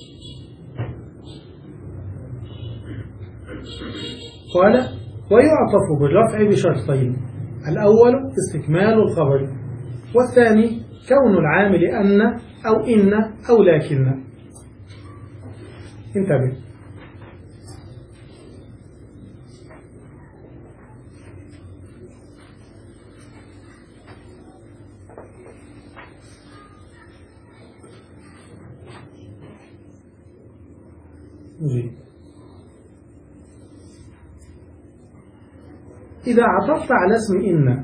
قال: ويعطف بالرفع بشرطين: الأول استكمال الخبر، والثاني كون العامل أن أو إن أو لكن. انتبه. جيد. إذا عطفت على اسم إن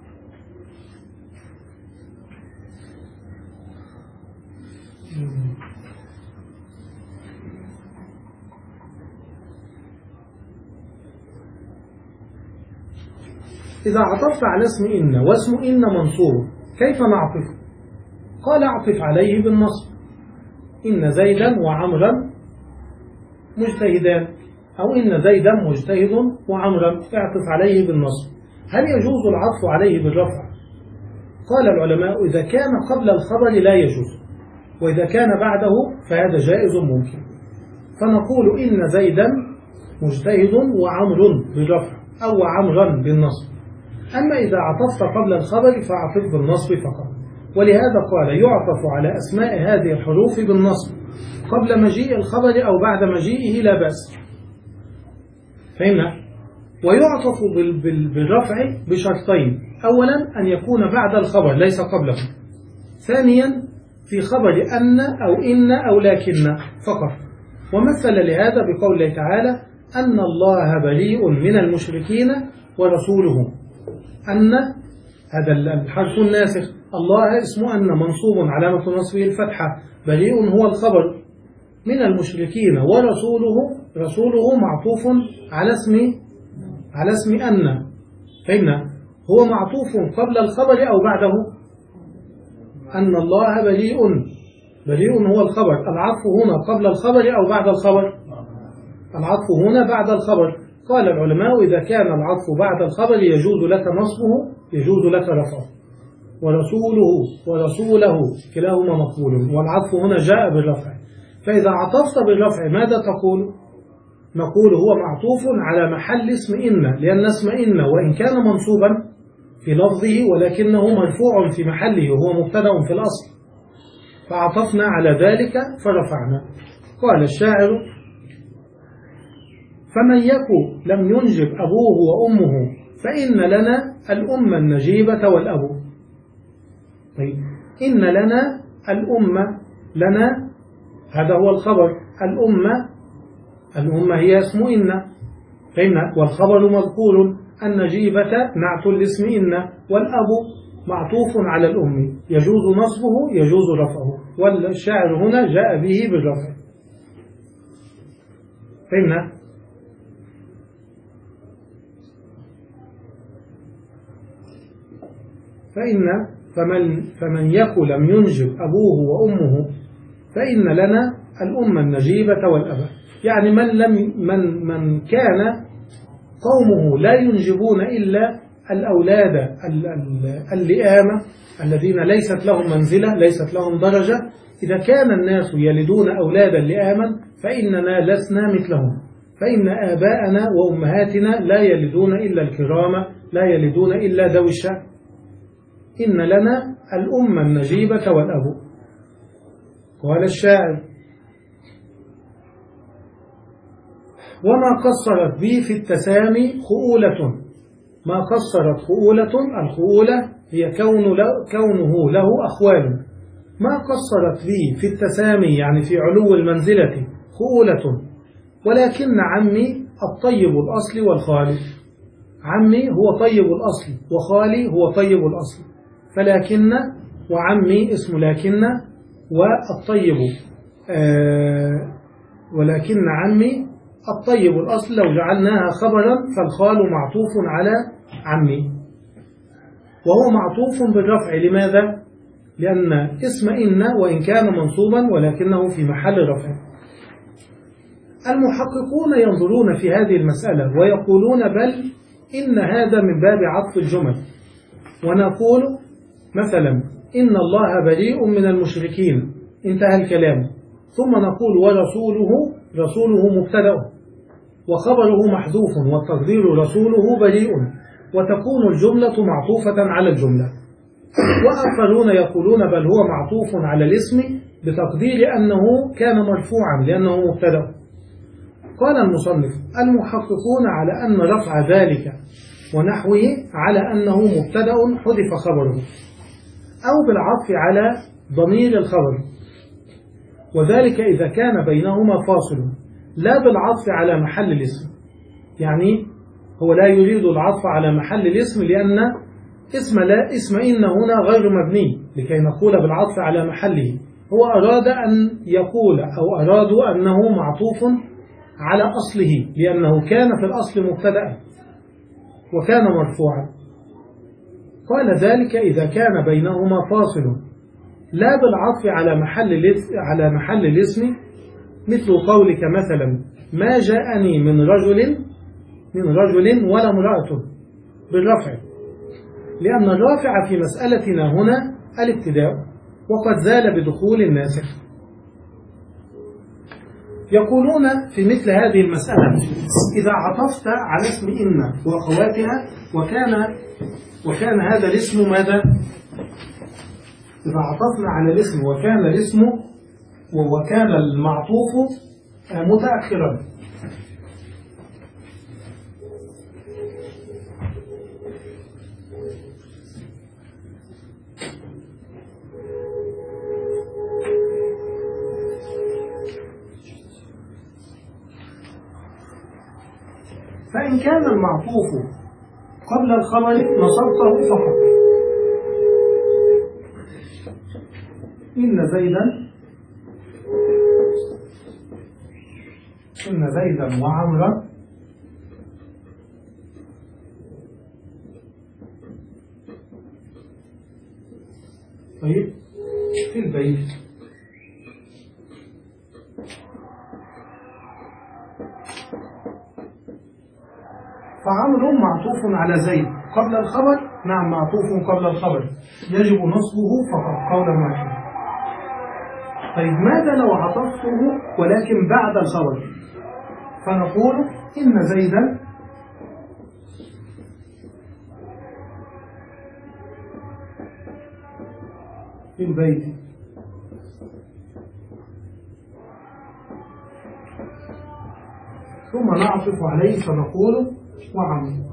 إذا عطفت على اسم إن واسم إن منصوب، كيف نعطف؟ قال: اعطف عليه بالنصب. إن زيدا وعمرا مجتهدان، أو إن زيدا مجتهد وعمرا، اعطف عليه بالنصب. هل يجوز العطف عليه بالرفع؟ قال العلماء: إذا كان قبل الخبر لا يجوز، وإذا كان بعده فهذا جائز ممكن. فنقول إن زيدا مجتهد وعمر بالرفع، أو عمرا بالنصب. أما إذا عطفت قبل الخبر فاعطف بالنصب فقط. ولهذا قال: يعطف على أسماء هذه الحروف بالنصب قبل مجيء الخبر أو بعد مجيئه لا بأس. فهمنا؟ ويعطف بالرفع بشرطين: أولا أن يكون بعد الخبر ليس قبله، ثانيا في خبر أن أو إن أو لكن فقط. ومثل لهذا بقوله تعالى: أن الله بريء من المشركين ورسوله. أن هذا الحرف الناسخ، الله اسم أن منصوب علامة نصبه الفتحة، بريء هو الخبر، من المشركين ورسوله، رسوله معطوف على اسم على اسم أن. فإن هو معطوف قبل الخبر أو بعده؟ أن الله بريء، بريء هو الخبر، العطف هنا قبل الخبر أو بعد الخبر؟ العطف هنا بعد الخبر. قال العلماء: إذا كان العطف بعد الخبر يجوز لك نصبه، يجوز لك رفعه. ورسوله ورسوله كلاهما مقبول، والعطف هنا جاء بالرفع. فإذا عطفت بالرفع ماذا تقول؟ نقول هو معطوف على محل اسم إن، لأن اسم إن وإن كان منصوبا في لفظه ولكنه مرفوع في محله وهو مبتدأ في الأصل، فعطفنا على ذلك فرفعنا. قال الشاعر: فمن يكن لم ينجب أبوه وأمه فإن لنا الأم النجيبة والأب. طيب، إن لنا الأمة، لنا هذا هو الخبر، الأمة الأمة هي اسم إن، فإن والخبر مذكور، النجيبة نعت الاسم إن، والأب معطوف على الأم، يجوز نصبه يجوز رفعه، والشاعر هنا جاء به بالرفع. فإن فإن فمن, فمن يكن لم ينجب أبوه وأمه فإن لنا الأم النجيبة والأب، يعني من, لم من, من كان قومه لا ينجبون إلا الأولاد اللئامة الذين ليست لهم منزلة ليست لهم درجة، إذا كان الناس يلدون أولادا لئاما فإننا لسنا مثلهم، فإن آباءنا وأمهاتنا لا يلدون إلا الكرام، لا يلدون إلا ذوي الشأن. إن لنا الأم النجيبة والأب. قال الشاعر: وما قصرت بي في التسامي خؤولة. ما قصرت خؤولة، الخؤولة هي كون كونه له أخوال. ما قصرت بي في التسامي يعني في علو المنزلة خؤولة، ولكن عمي الطيب الأصل والخالي. عمي هو طيب الأصل وخالي هو طيب الأصل، فلكن وعمي اسم لكن، والطيب آه ولكن عمي الطيب الأصل لو جعلناها خبرا فالخال معطوف على عمي، وهو معطوف بالرفع. لماذا؟ لأن اسم إن وإن كان منصوبا ولكنه في محل رفع. المحققون ينظرون في هذه المسألة ويقولون بل إن هذا من باب عطف الجمل، ونقول مثلا إن الله بريء من المشركين، انتهى الكلام، ثم نقول ورسوله، رسوله مبتدأ وخبره محذوف والتقدير رسوله بريء، وتكون الجملة معطوفة على الجملة. وآخرون يقولون بل هو معطوف على الاسم بتقدير أنه كان مرفوعا لأنه مبتدأ. قال المصنف: المحققون على أن رفع ذلك ونحوه على أنه مبتدأ حذف خبره، أو بالعطف على ضمير الخبر، وذلك إذا كان بينهما فاصل، لا بالعطف على محل الاسم. يعني هو لا يريد العطف على محل الاسم لأن اسم لا اسم إن هنا غير مبني لكي نقول بالعطف على محله، هو أراد أن يقول أو أرادوا أنه معطوف على أصله لأنه كان في الأصل مبتدأ وكان مرفوعا. قال ذلك إذا كان بينهما فاصل، لا بالعطف على محل على محل الاسم، مثل قولك مثلا ما جاءني من رجل من رجل ولا امرأة بالرفع، لأن الرافع في مسألتنا هنا الابتداء وقد زال بدخول الناسخ. يقولون في مثل هذه المسألة إذا عطفت على اسم إن وأخواتها وكان وكان هذا الاسم ماذا؟ إذا عطفنا على الاسم وكان الاسم وكان المعطوف متأخرا، فإن كان المعطوف قبل الخبر نصبته فقط. إن زيدا إن زيدا وعمرا طيب في البيت، فعمر معطوف على زيد قبل الخبر، نعم معطوف قبل الخبر يجب نصبه فقط قولا واحدا. طيب ماذا لو عطفته ولكن بعد الخبر؟ فنقول إن زيدا في البيت. ثم نعطف عليه فنقول وعمرو.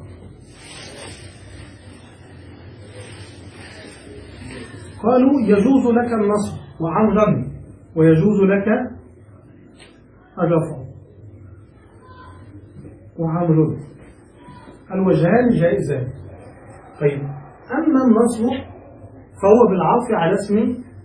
قالوا يجوز لك النصب وعمرا ويجوز لك الرفع وعمر، الوجهان جائزان. طيب أما النصب فهو بالعطف على اسم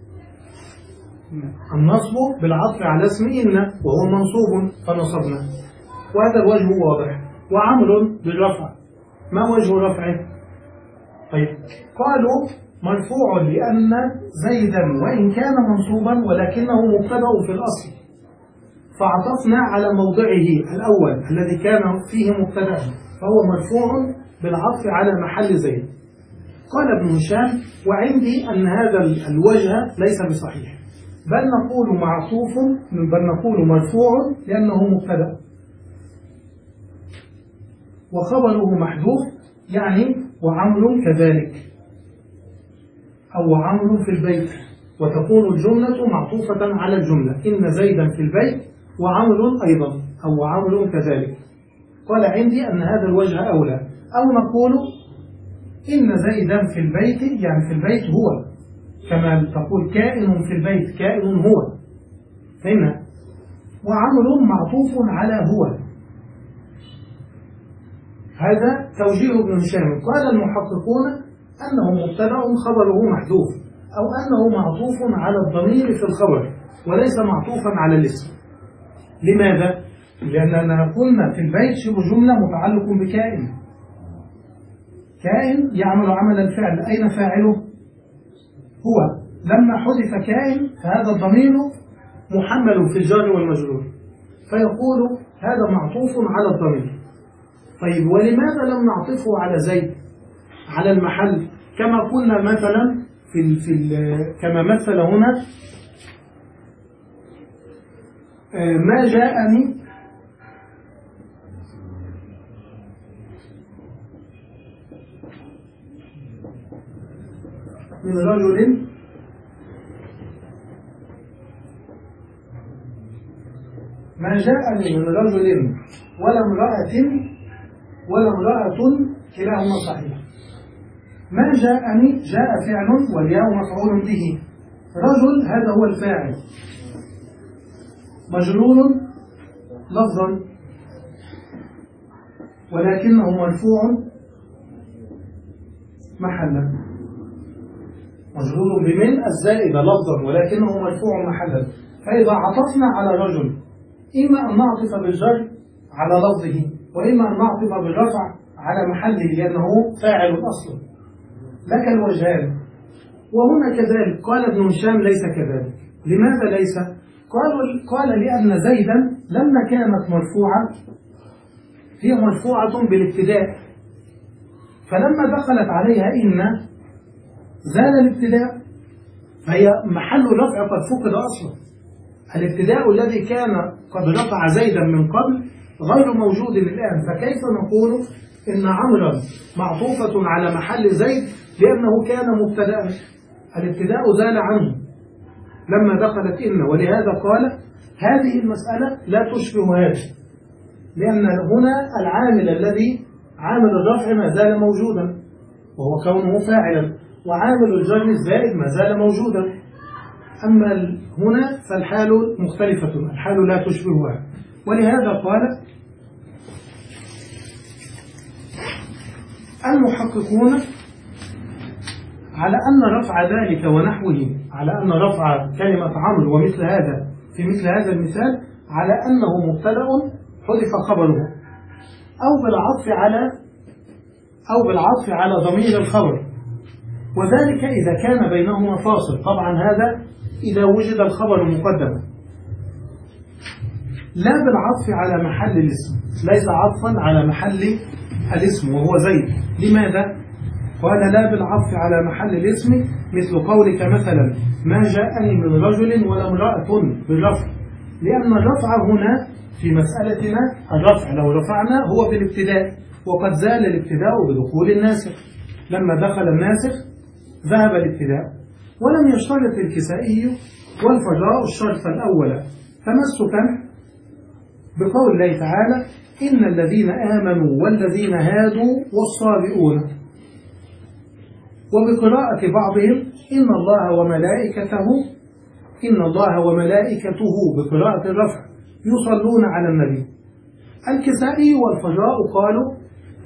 النصب بالعطف على اسم إن وهو منصوب فنصبنا، وهذا الوجه واضح. وعمر بالرفع، ما وجه رفعه؟ طيب قالوا مرفوع لأن زيدا وإن كان منصوبا ولكنه مبتدأ في الأصل، فعطفنا على موضعه الأول الذي كان فيه مبتدأ، فهو مرفوع بالعطف على محل زيد. قال ابن هشام وعندي أن هذا الوجه ليس بصحيح، بل نقول معطوف بل نقول مرفوع لأنه مبتدأ وخبره محذوف، يعني وعمر كذلك أو عمر في البيت، وتكون الجملة معطوفة على الجملة إن زيدا في البيت وعمر أيضا أو عمر كذلك. قال عندي أن هذا الوجه أولى، أو نقول إن زيدا في البيت يعني في البيت هو، كما تقول كائن في البيت كائن هو، فهنا وعمر معطوف على هو. هذا توجيه ابن هشام. قال المحققون أنه مبتدأ خبره محذوف، أو أنه معطوف على الضمير في الخبر وليس معطوفا على الاسم. لماذا؟ لأننا قلنا في البيت شبه جملة متعلق بكائن، كائن يعمل عمل الفعل، أين فاعله؟ هو. لما حذف كائن فهذا الضمير محمل في الجار والمجرور، فيقول هذا معطوف على الضمير. طيب ولماذا لم نعطفه على زيد على المحل كما قلنا مثلا في ال في ال كما مثل هنا ما جاءني من رجل ما جاءني من رجل ولا امرأة ولا امرأة كلاهما صحيح. ما جاءني جاء فعل والياء مفعول به، رجل هذا هو الفاعل مجرور لفظا ولكنه مرفوع محلا، مجرور بمن الزائدة لفظا ولكنه مرفوع محلا. فإذا عطفنا على رجل إما أن نعطف بالجر على لفظه وإما أن نعطف بالرفع على محله لأنه فاعل أصلا. لك الوجهان. وهنا كذلك قال ابن هشام ليس كذلك. لماذا ليس؟ قال, قال لأن زيدا لما كانت مرفوعة هي مرفوعة بالابتداء، فلما دخلت عليها إن زال الابتداء، فهي محل رفع قد فقد أصلا. الابتداء الذي كان قد رفع زيدا من قبل غير موجود الآن، فكيف نقول إن عمرا معطوفة على محل زيد لأنه كان مبتدأ؟ الابتداء زال عنه لما دخلت إن. ولهذا قال هذه المسألة لا تشبه هذه، لأن هنا العامل الذي عامل الرفع ما زال موجودا وهو كونه فاعلا، وعامل الجر الزائد ما زال موجودا. أما هنا فالحال مختلفة، الحال لا تشبهها. ولهذا قال المحققون على أن رفع ذلك ونحوه، على أن رفع كلمة عمرو ومثل هذا في مثل هذا المثال على أنه مبتدأ حذف خبره، أو بالعطف على أو بالعطف على ضمير الخبر، وذلك إذا كان بينهما فاصل. طبعا هذا إذا وجد الخبر مقدما، لا بالعطف على محل الاسم، ليس عطفا على محل الاسم وهو زيد. لماذا؟ قال لا بالعطف على محل الاسم، مثل قولك مثلا ما جاءني من رجل ولا امرأة بالرفع، لأن الرفع هنا في مسألتنا الرفع لو رفعنا هو بالابتداء، وقد زال الابتداء بدخول الناسخ. لما دخل الناسخ ذهب الابتداء. ولم يشترط الكسائي والفجاء الشرط الأول تمسكا بقول الله تعالى إن الذين آمنوا والذين هادوا والصابئون، وبقراءة بعضهم إن الله وملائكته إن الله وملائكته بقراءة الرفع يصلون على النبي. الكسائي والفجاء قالوا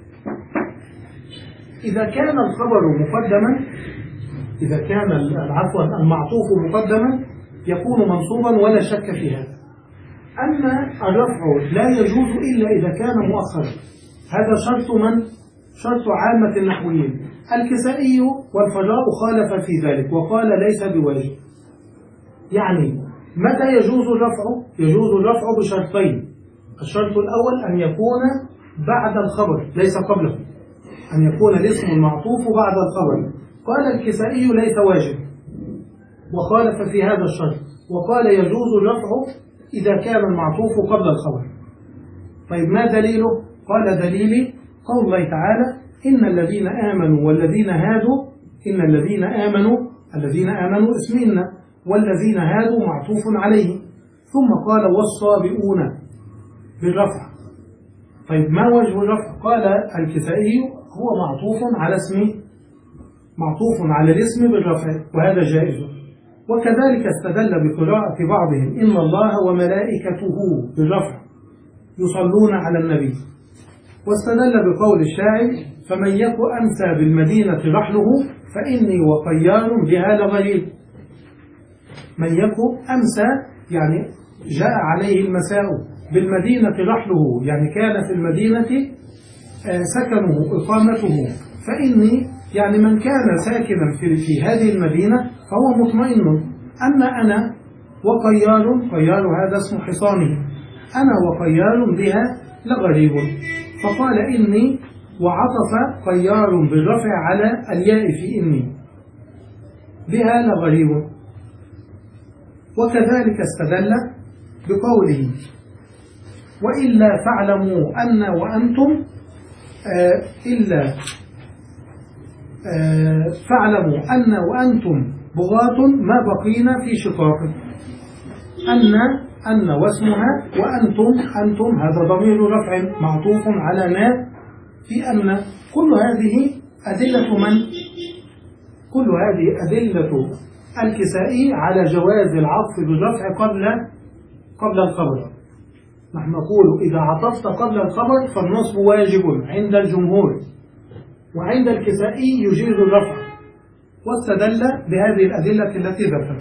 إذا كان الخبر مقدما إذا كان العفو المعطوف مقدما يكون منصوبا ولا شك في هذا. أما الرفع لا يجوز إلا إذا كان مؤخرا. هذا شرط من؟ شرط عامة النحويين. الكسائي والفجاء خالف في ذلك وقال ليس بواجب. يعني متى يجوز الرفع؟ يجوز الرفع بشرطين. الشرط الأول أن يكون بعد الخبر ليس قبله، أن يكون الاسم المعطوف بعد الخبر. قال الكسائي ليس واجب وخالف في هذا الشرط، وقال يجوز الرفع إذا كان المعطوف قبل الخبر. طيب ما دليله؟ قال دليلي قول الله تعالى إن الذين آمنوا والذين هادوا. إن الذين آمنوا الذين آمنوا اسمنا، والذين هادوا معطوف عليه. ثم قال والصابئون بالرفع. طيب ما وجه الرفع؟ قال الكسائي هو معطوف على اسم معطوف على الاسم بالرفع، وهذا جائز. وكذلك استدل بقراءة بعضهم إن الله وملائكته بالرفع يصلون على النبي، واستدل بقول الشاعر فمن يك أمسى بالمدينة رحله فإني وطيار بها لغريب. من يك أمسى يعني جاء عليه المساء، بالمدينة رحله يعني كان في المدينة سكنه إقامته، فإني يعني من كان ساكنا في, في هذه المدينة فهو مطمئن. أما أنا وقيار، قيار هذا اسم حصانه، أنا وقيار بها لغريب. فقال إني وعطف قيار بالرفع على الياء في إني بها لغريب. وكذلك استدل بقوله وإلا فاعلموا أن وأنتم آه إلا آه فاعلموا أن وأنتم بغاة ما بقينا في شقاق. أن أن واسمها، وأنتم أنتم هذا ضمير رفع معطوف على ما في أن. كل هذه أدلة من؟ كل هذه أدلة الكسائي على جواز العطف بالرفع قبل قبل الخبر. نحن نقول إذا عطفت قبل الخبر فالنصب واجب عند الجمهور، وعند الكسائي يجيز الرفع، واستدل بهذه الأدلة التي ذكرت.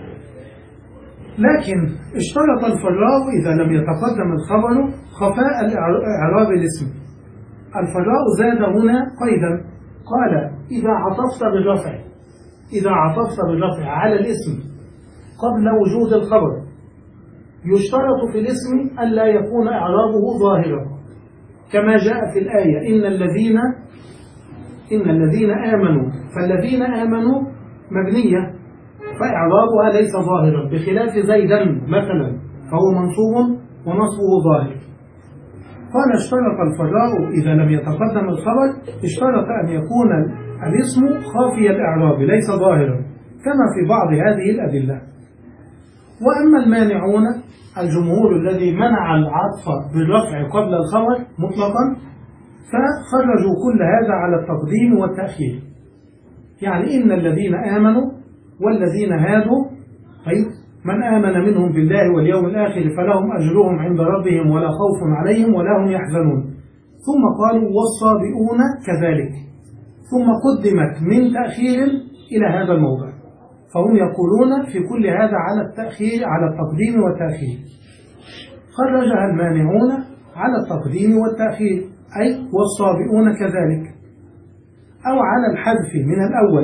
لكن اشترط الفراء إذا لم يتقدم الخبر خفاء إعراب الاسم. الفراء زاد هنا قيدا، قال إذا عطفت بالرفع إذا عطفت بالرفع على الاسم قبل وجود الخبر يشترط في الاسم ألا يكون إعرابه ظاهرا، كما جاء في الآية إن الذين إن الذين آمنوا، فالذين آمنوا مبنية فإعرابها ليس ظاهرا، بخلاف زيدا مثلا فهو منصوب ونصبه ظاهر. قال اشترط الفراء إذا لم يتقدم الخبر اشترط أن يكون الاسم خافي الإعراب ليس ظاهرا، كما في بعض هذه الأدلة. وأما المانعون الجمهور الذي منع العطف بالرفع قبل الخبر مطلقا فخرجوا كل هذا على التقديم والتأخير. يعني إن الذين آمنوا والذين هادوا، طيب من آمن منهم بالله واليوم الآخر فلهم أجرهم عند ربهم ولا خوف عليهم ولا هم يحزنون. ثم قالوا والصابئون كذلك، ثم قدمت من تأخير إلى هذا الموضع. فهم يقولون في كل هذا على التأخير على التقديم والتأخير. خرجها المانعون على التقديم والتأخير، أي والصابئون كذلك، أو على الحذف من الأول،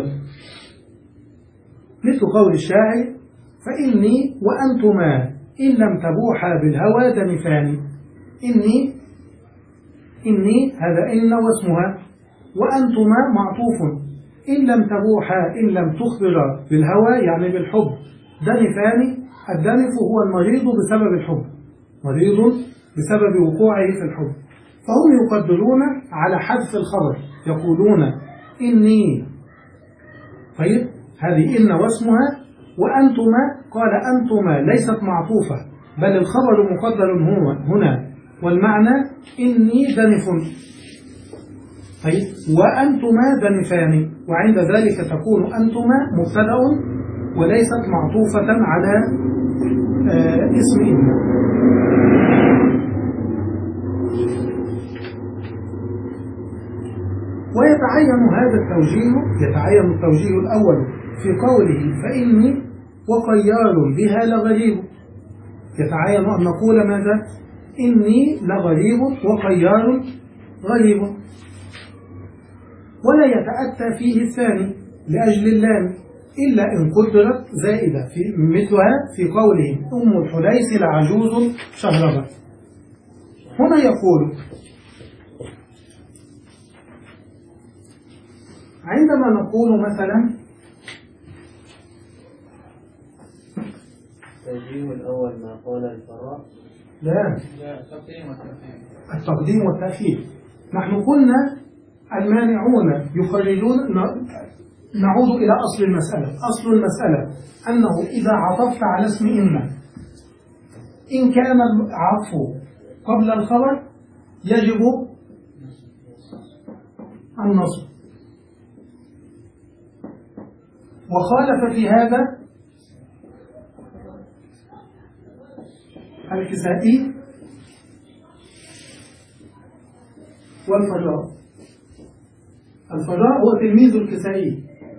مثل قول الشاعر فإني وأنتما إن لم تبوحا بالهوى دنفان. إني إني هذا إن واسمها، وأنتما معطوف، إن لم تبوحا إن لم تخبر بالهوى يعني بالحب. دنفان الدنف هو المريض بسبب الحب، مريض بسبب وقوعه في الحب، فهم يقدرون على حذف الخبر، يقولون إني. طيب هذه إن واسمها، وأنتما قال أنتما ليست معطوفة بل الخبر مقدر هنا، والمعنى إني دنف. طيب وأنتما دنفان، وعند ذلك تكون أنتما مبتدأ وليست معطوفة على آه اسم إن. ويتعين هذا التوجيه، يتعين التوجيه الأول في قوله فإني وقيار بها لغريب. يتعين أن نقول ماذا؟ إني لغريب وقيار غريب. ولا يتأتى فيه الثاني لأجل اللام إلا إن قدرت زائدة في مثلها في قوله أم الحليس لعجوز شهربة. هنا يقول عندما نقول مثلا التوجيه الأول ما قال الفراء، لا التقديم والتأخير. نحن قلنا المانعون يخرجون، نعود إلى أصل المسألة. أصل المسألة أنه إذا عطفت على اسم إن، إن كان العطف قبل الخبر يجب النصب، وخالف في هذا الكسائي والفراء. الفراء هو تلميذ الكسائي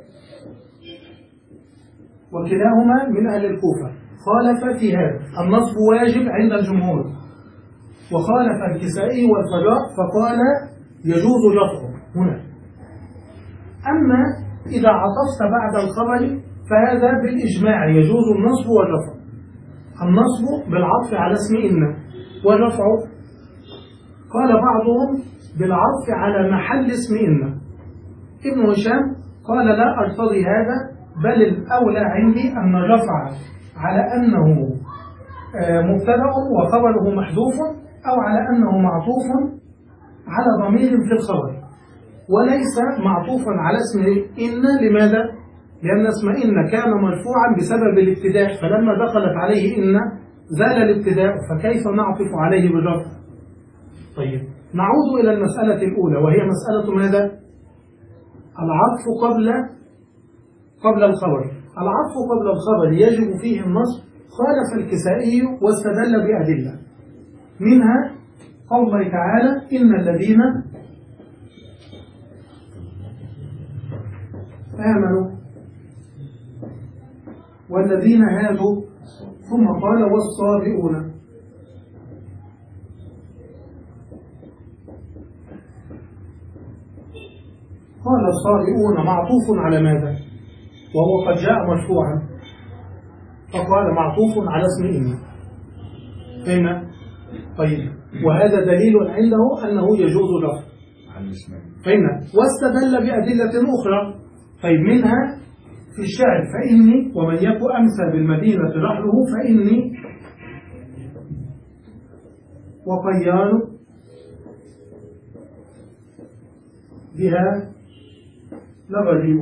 وكلاهما من أهل الكوفة، خالف في هذا النصب واجب عند الجمهور، وخالف الكسائي والفراء فقال يجوز رفعه هنا. أما إذا عطفت بعد الخبر فهذا بالإجماع يجوز النصب والرفع. النصب بالعطف على اسم إن، والرفع قال بعضهم بالعطف على محل اسم إن. ابن هشام قال لا أرتضي هذا، بل الأولى عندي أن الرفع على أنه مبتدأ وخبره محذوف، أو على أنه معطوف على ضمير في الخبر وليس معطوفا على اسم إن. لماذا؟ لأن اسم إن كان مرفوعا بسبب الابتداء، فلما دخلت عليه إن زال الابتداء، فكيف نعطف عليه بالرفع؟ طيب نعود إلى المسألة الأولى، وهي مسألة ماذا؟ العطف قبل قبل الخبر. العطف قبل الخبر يجب فيه النصب. خالف الكسائي واستدل بأدلة، منها قول الله تعالى إن الذين آمنوا والذين هادوا، ثم قال والصابئون. قال الصابئون معطوف على ماذا؟ وهو قد جاء مرفوعا، فقال معطوف على اسم إن. هنا طيب، وهذا دليل عنده أنه يجوز له. هنا واستدل بأدلة أخرى. طيب منها في الشعر فإني ومن يك أمسى بالمدينة رحله فإني وقيان بها لغريب.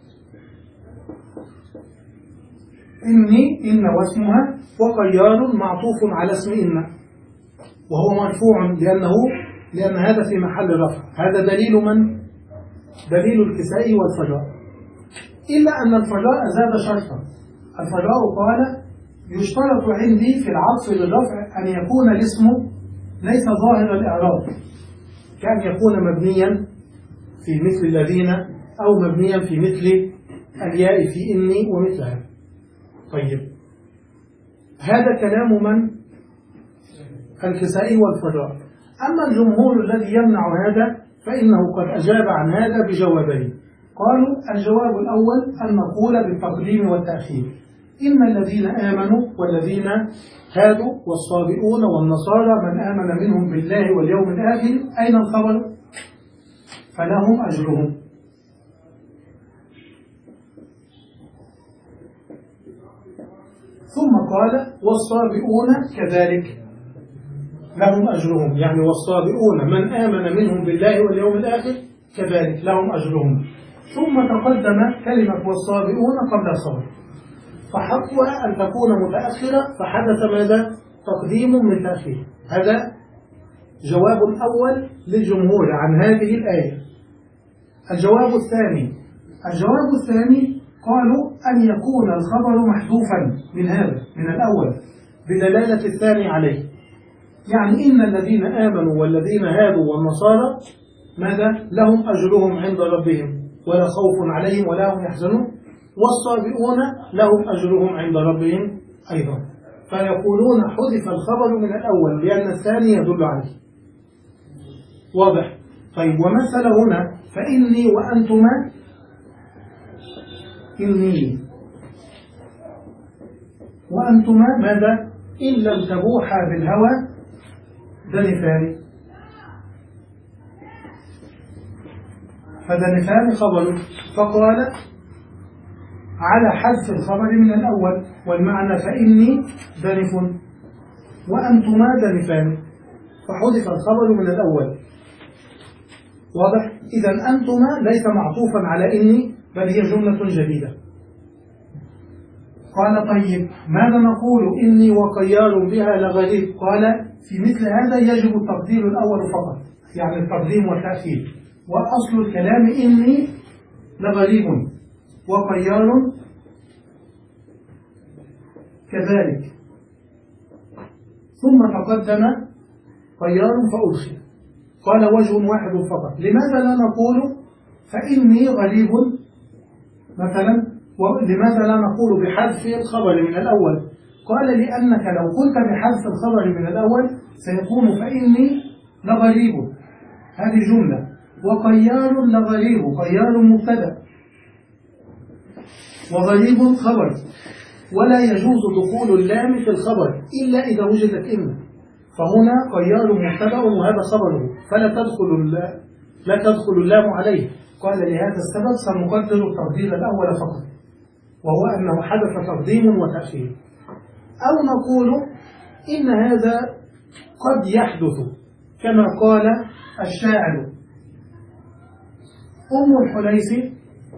إني إن واسمها، وقيان معطوف على اسم إن وهو مرفوع لأنه لأن هذا في محل رفع. هذا دليل من؟ دليل الكسائي والفراء. إلا أن الفراء زاد شرطا. الفراء قال يشترط عندي في العطف للرفع أن يكون الاسم ليس ظاهر الإعراب، كأن يكون مبنيا في مثل الذين، أو مبنيا في مثل الياء في إني ومثلها. طيب هذا كلام من؟ الكسائي والفراء. أما الجمهور الذي يمنع هذا فإنه قد أجاب عن هذا بجوابين. قالوا الجواب الأول أن نقول بالتقديم والتأخير، إن الذين آمنوا والذين هادوا والصابئون والنصارى من آمن منهم بالله واليوم الآخر، أين الخبر؟ فلهم أجرهم. ثم قال والصابئون كذلك، لهم أجرهم، يعني والصابئون من آمن منهم بالله واليوم الآخر كذلك لهم أجرهم. ثم تقدم كلمة والصابئون قبل الصبر، فحقها أن تكون متأخرة، فحدث ماذا؟ تقديم من تأخير. هذا جواب الأول للجمهور عن هذه الآية. الجواب الثاني الجواب الثاني قالوا أن يكون الخبر محذوفا من هذا من الأول بدلالة الثاني عليه، يعني إن الذين آمنوا والذين هادوا والنصارى ماذا؟ لهم أجرهم عند ربهم ولا خوف عليهم ولا هم يحزنون، والصابئون لهم أجرهم عند ربهم أيضا. فيقولون حذف الخبر من الأول لأن الثاني يدل عليه. واضح؟ طيب، ومثل هنا فإني وأنتما، إني وأنتما ماذا؟ إن لم تبوحا بالهوى دنفان، فدنفان خبر، فقال على حذف الخبر من الأول، والمعنى فإني دنف وأنتما دنفان، فحذف الخبر من الأول. واضح؟ إذا أنتما ليس معطوفا على إني، بل هي جملة جديدة. قال طيب ماذا نقول؟ إني وقيار بها لغريب. قال في مثل هذا يجب التقدير الأول فقط، يعني التقديم والتأخير، وأصل الكلام إني لغريب وقيار كذلك، ثم تقدم قيار فأدخل. قال وجه واحد فقط، لماذا لا نقول فإني غريب مثلا، ولماذا لا نقول بحذف الخبر من الأول؟ قال لأنك لو قلت بحذف الخبر من الأول سيكون فإني لغريب، هذه جملة، وقيار لغريب، قيار مبتدأ وغريب خبر، ولا يجوز دخول اللام في الخبر إلا إذا وجدت إن، فهنا قيار مبتدأ وهذا خبره، فلا تدخل لا تدخل اللام عليه. قال لهذا السبب سنقدر التقدير الأول فقط، وهو أنه حدث تقديم وتأخير. أو نقول إن هذا قد يحدث كما قال الشاعر أم الحليس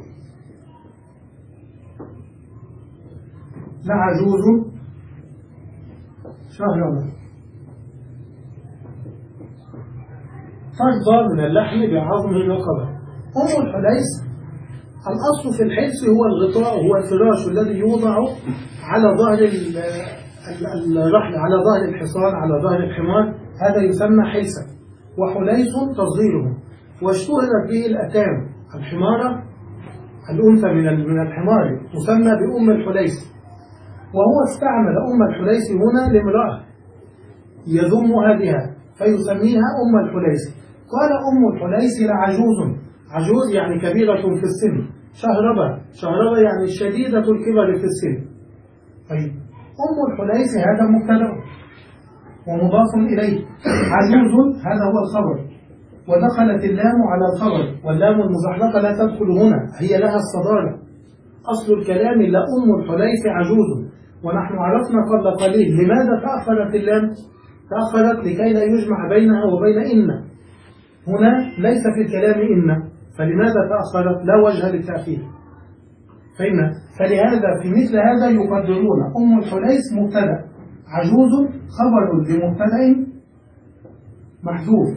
لعجوز شهرنا ترضى من اللحم بعظم وقبر. أم الحليس الأصل في الحلس هو الغطاء، هو الفراش الذي يوضع على ظهر الرحل، على ظهر الحصان، على ظهر الحمار، هذا يسمى حلسا، وحليس تصغيره، واشتهرت به الأتام، الحمارة الأنثى من من الحمار تسمى بأم الحليس، وهو استعمل أم الحليس هنا لامرأة يذمها بها فيسميها أم الحليس. قال أم الحليس لعجوز، عجوز يعني كبيرة في السن، شهربة، شهربة يعني شديدة الكبر في السن. طيب أم الحليس هذا مبتدأ ومضاف إليه، عجوز هذا هو الخبر، ودخلت اللام على الخبر، واللام المزحلقة لا تدخل هنا، هي لها الصدارة. أصل الكلام لا أم الحليس عجوز، ونحن عرفنا قبل قليل لماذا تأخرت اللام؟ تأخرت لكي لا يجمع بينها وبين إن، هنا ليس في الكلام إن، فلماذا تأخرت؟ لا وجه للتأخير. فإن فلهذا في مثل هذا يقدرون أم الحليس مبتدأ، عجوز خبر لمبتدأ محذوف،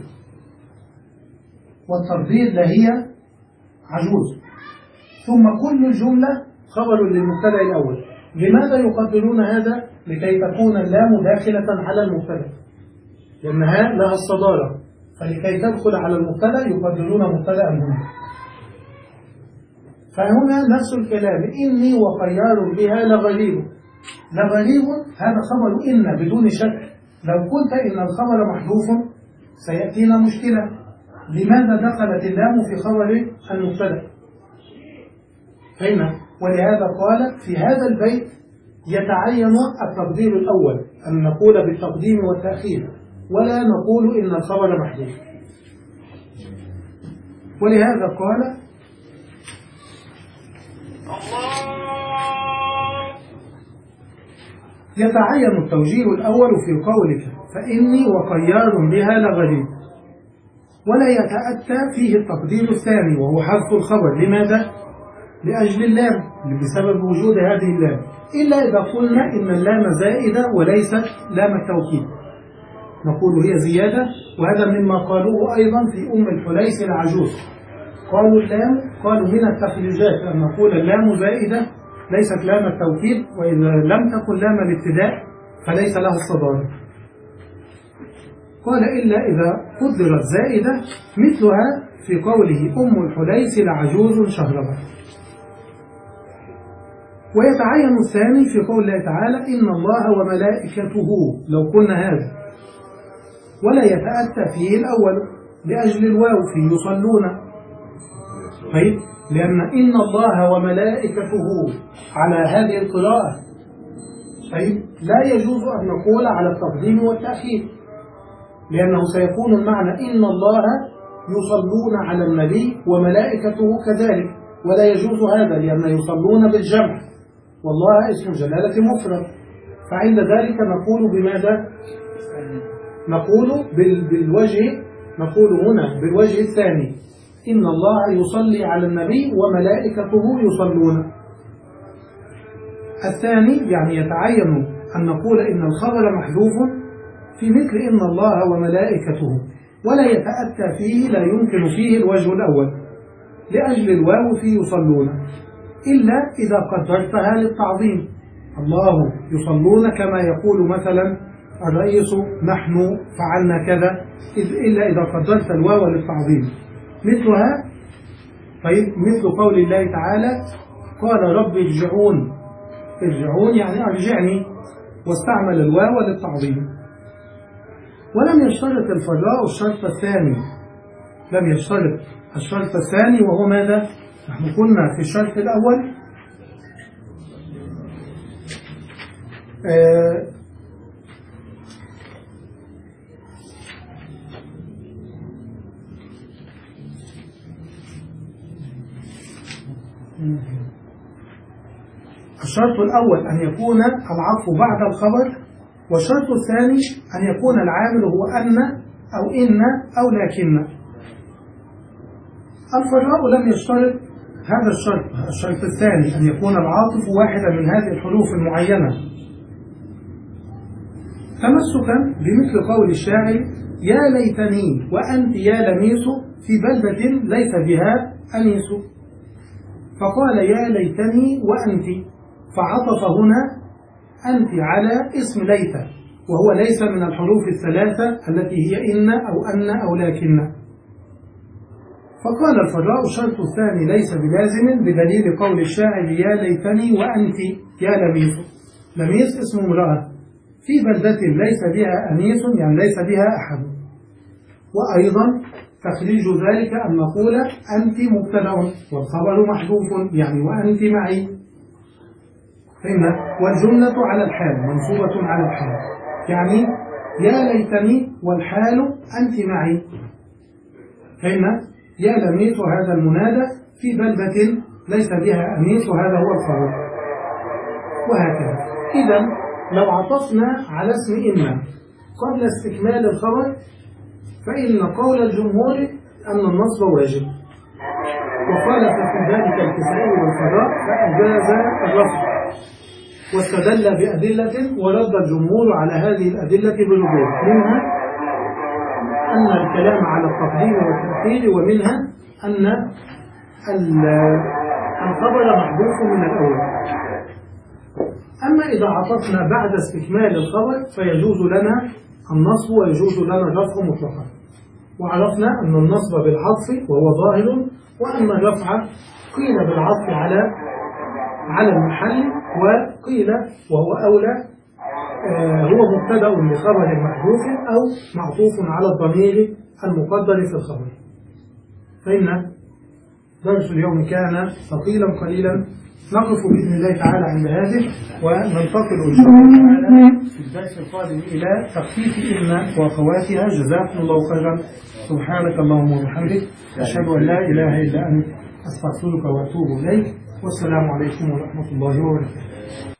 والتقدير لهي عجوز، ثم كل الجملة خبر للمبتدأ الأول. لماذا يقدرون هذا؟ لكي تكون اللام داخلة على المبتدأ، لأنها لها الصدارة، فلكي تدخل على المبتدأ يقدرون مبتدأ هنا. فهنا نفس الكلام، إني وقيار بها لغريب. لغريب هذا خبر إن بدون شك، لو قلت إن الخبر محذوف سيأتينا مشكلة، لماذا دخلت اللام في خبر المبتدأ؟ هنا ولهذا قال في هذا البيت يتعين التقدير الأول، أن نقول بالتقديم والتأخير، ولا نقول إن الخبر محذوف. ولهذا قال يتعين التوجيه الأول في قولك فإني وقيار بها لغريب، ولا يتأتى فيه التقدير الثاني وهو حذف الخبر. لماذا؟ لأجل اللام، بسبب وجود هذه اللام، إلا إذا قلنا إن اللام زائدة وليست لام التوكيد، نقول هي زيادة. وهذا مما قالوه أيضا في أم الحليس العجوز، قالوا اللام، قالوا من التخريجات أن نقول اللام زائدة ليست لام التوكيد، وإذا لم تكن لام الابتداء فليس لها الصدارة. قال إلا إذا قدرت زائدة مثلها في قوله أم الحليس لعجوز شهربا. ويتعين الثاني في قول الله تعالى إن الله وملائكته، لو قلنا هذا، ولا يتأتى فيه الأول لأجل الواو في يصلون. طيب، لأن إن الله وملائكته على هذه القراءة، طيب لا يجوز أن نقول على التقديم والتأخير، لأنه سيكون المعنى إن الله يصلون على النبي وملائكته كذلك، ولا يجوز هذا لأن يصلون بالجمع والله اسم جلالة مفرد. فعند ذلك نقول بماذا؟ نقول بالوجه، نقول هنا بالوجه الثاني إن الله يصلي على النبي وملائكته يصلون. الثاني يعني يتعين أن نقول إن الخبر محذوف في مثل إن الله وملائكته، ولا يتأتى فيه، لا يمكن فيه الوجه الأول لأجل الواو في يصلون، إلا إذا قدرتها للتعظيم. الله يصلون كما يقول مثلا الرئيس نحن فعلنا كذا، إلا إذا قدرت الواو للتعظيم مثلها. طيب، مثل قول الله تعالى قال رب ارجعون، ارجعون يعني ارجعني، واستعمل الواو للتعظيم. ولم يشترط الفراء الشرط الثاني، لم يشترط الشرط الثاني وهو ماذا؟ نحن كنا في الشرط الأول آه الشرط الأول أن يكون العطف بعد الخبر، والشرط الثاني أن يكون العامل هو أن أو إن أو لكن. الفراء لم يشترط هذا الشرط، الشرط الثاني أن يكون العاطف واحدا من هذه الحروف المعينة، تمسكا بمثل قول الشاعر يا ليتني وأنت يا لميس في بلدة ليس بها أنيس، فقال يا ليتني وأنت، فعطف هنا أنت على اسم ليت، وهو ليس من الحروف الثلاثة التي هي إن أو أن أو لكن. فقال الفراء الشرط الثاني ليس بلازم بدليل قول الشاعر يا ليتني وأنت يا لميس. لميس اسم امرأة في بلدة ليس بها أنيس يعني ليس بها أحد. وأيضا تخريج ذلك أن نقول أنت مبتدأ والخبر محذوف يعني وأنت معي، فهمنا؟ والجملة على الحال منصوبة على الحال، يعني يا ليتني والحال أنت معي، فهمنا؟ يا لميس هذا المنادى في بلدة ليس بها أنيس وهذا هو الخبر، وهكذا. إذا لو عطفنا على اسم إن قبل استكمال الخبر فإن قول الجمهور أن النصب واجب، وقال في ذلك الكسائي والفراء فأجاز الرفع واستدل بأدلة ورد الجمهور على هذه الأدلة بردود، منها أن الكلام على التقديم والتأخير، ومنها أن الخبر محذوف من الأول. أما إذا عطفنا بعد استكمال الخبر فيجوز لنا النصب ويجوز لنا الرفع مطلقا، وعرفنا أن النصب بالعطف وهو ظاهر، وأن الرفع قيل بالعطف على على المحل، وقيل وهو أولى آه هو مبتدأ لخبر محذوف أو معطوف على الضمير المقدر في الخبر. فإن درس اليوم كان ثقيلا قليلا، نقف بإذن الله تعالى عند هذه وننتقل إن شاء الله تعالى في الدرس القادم إلى تخفيف إن وأخواتها. جزاكم الله خيرا. سبحانك اللهم وبحمدك، أشهد أن لا إله إلا أنت، أستغفرك وأتوب إليك، والسلام عليكم ورحمة الله وبركاته.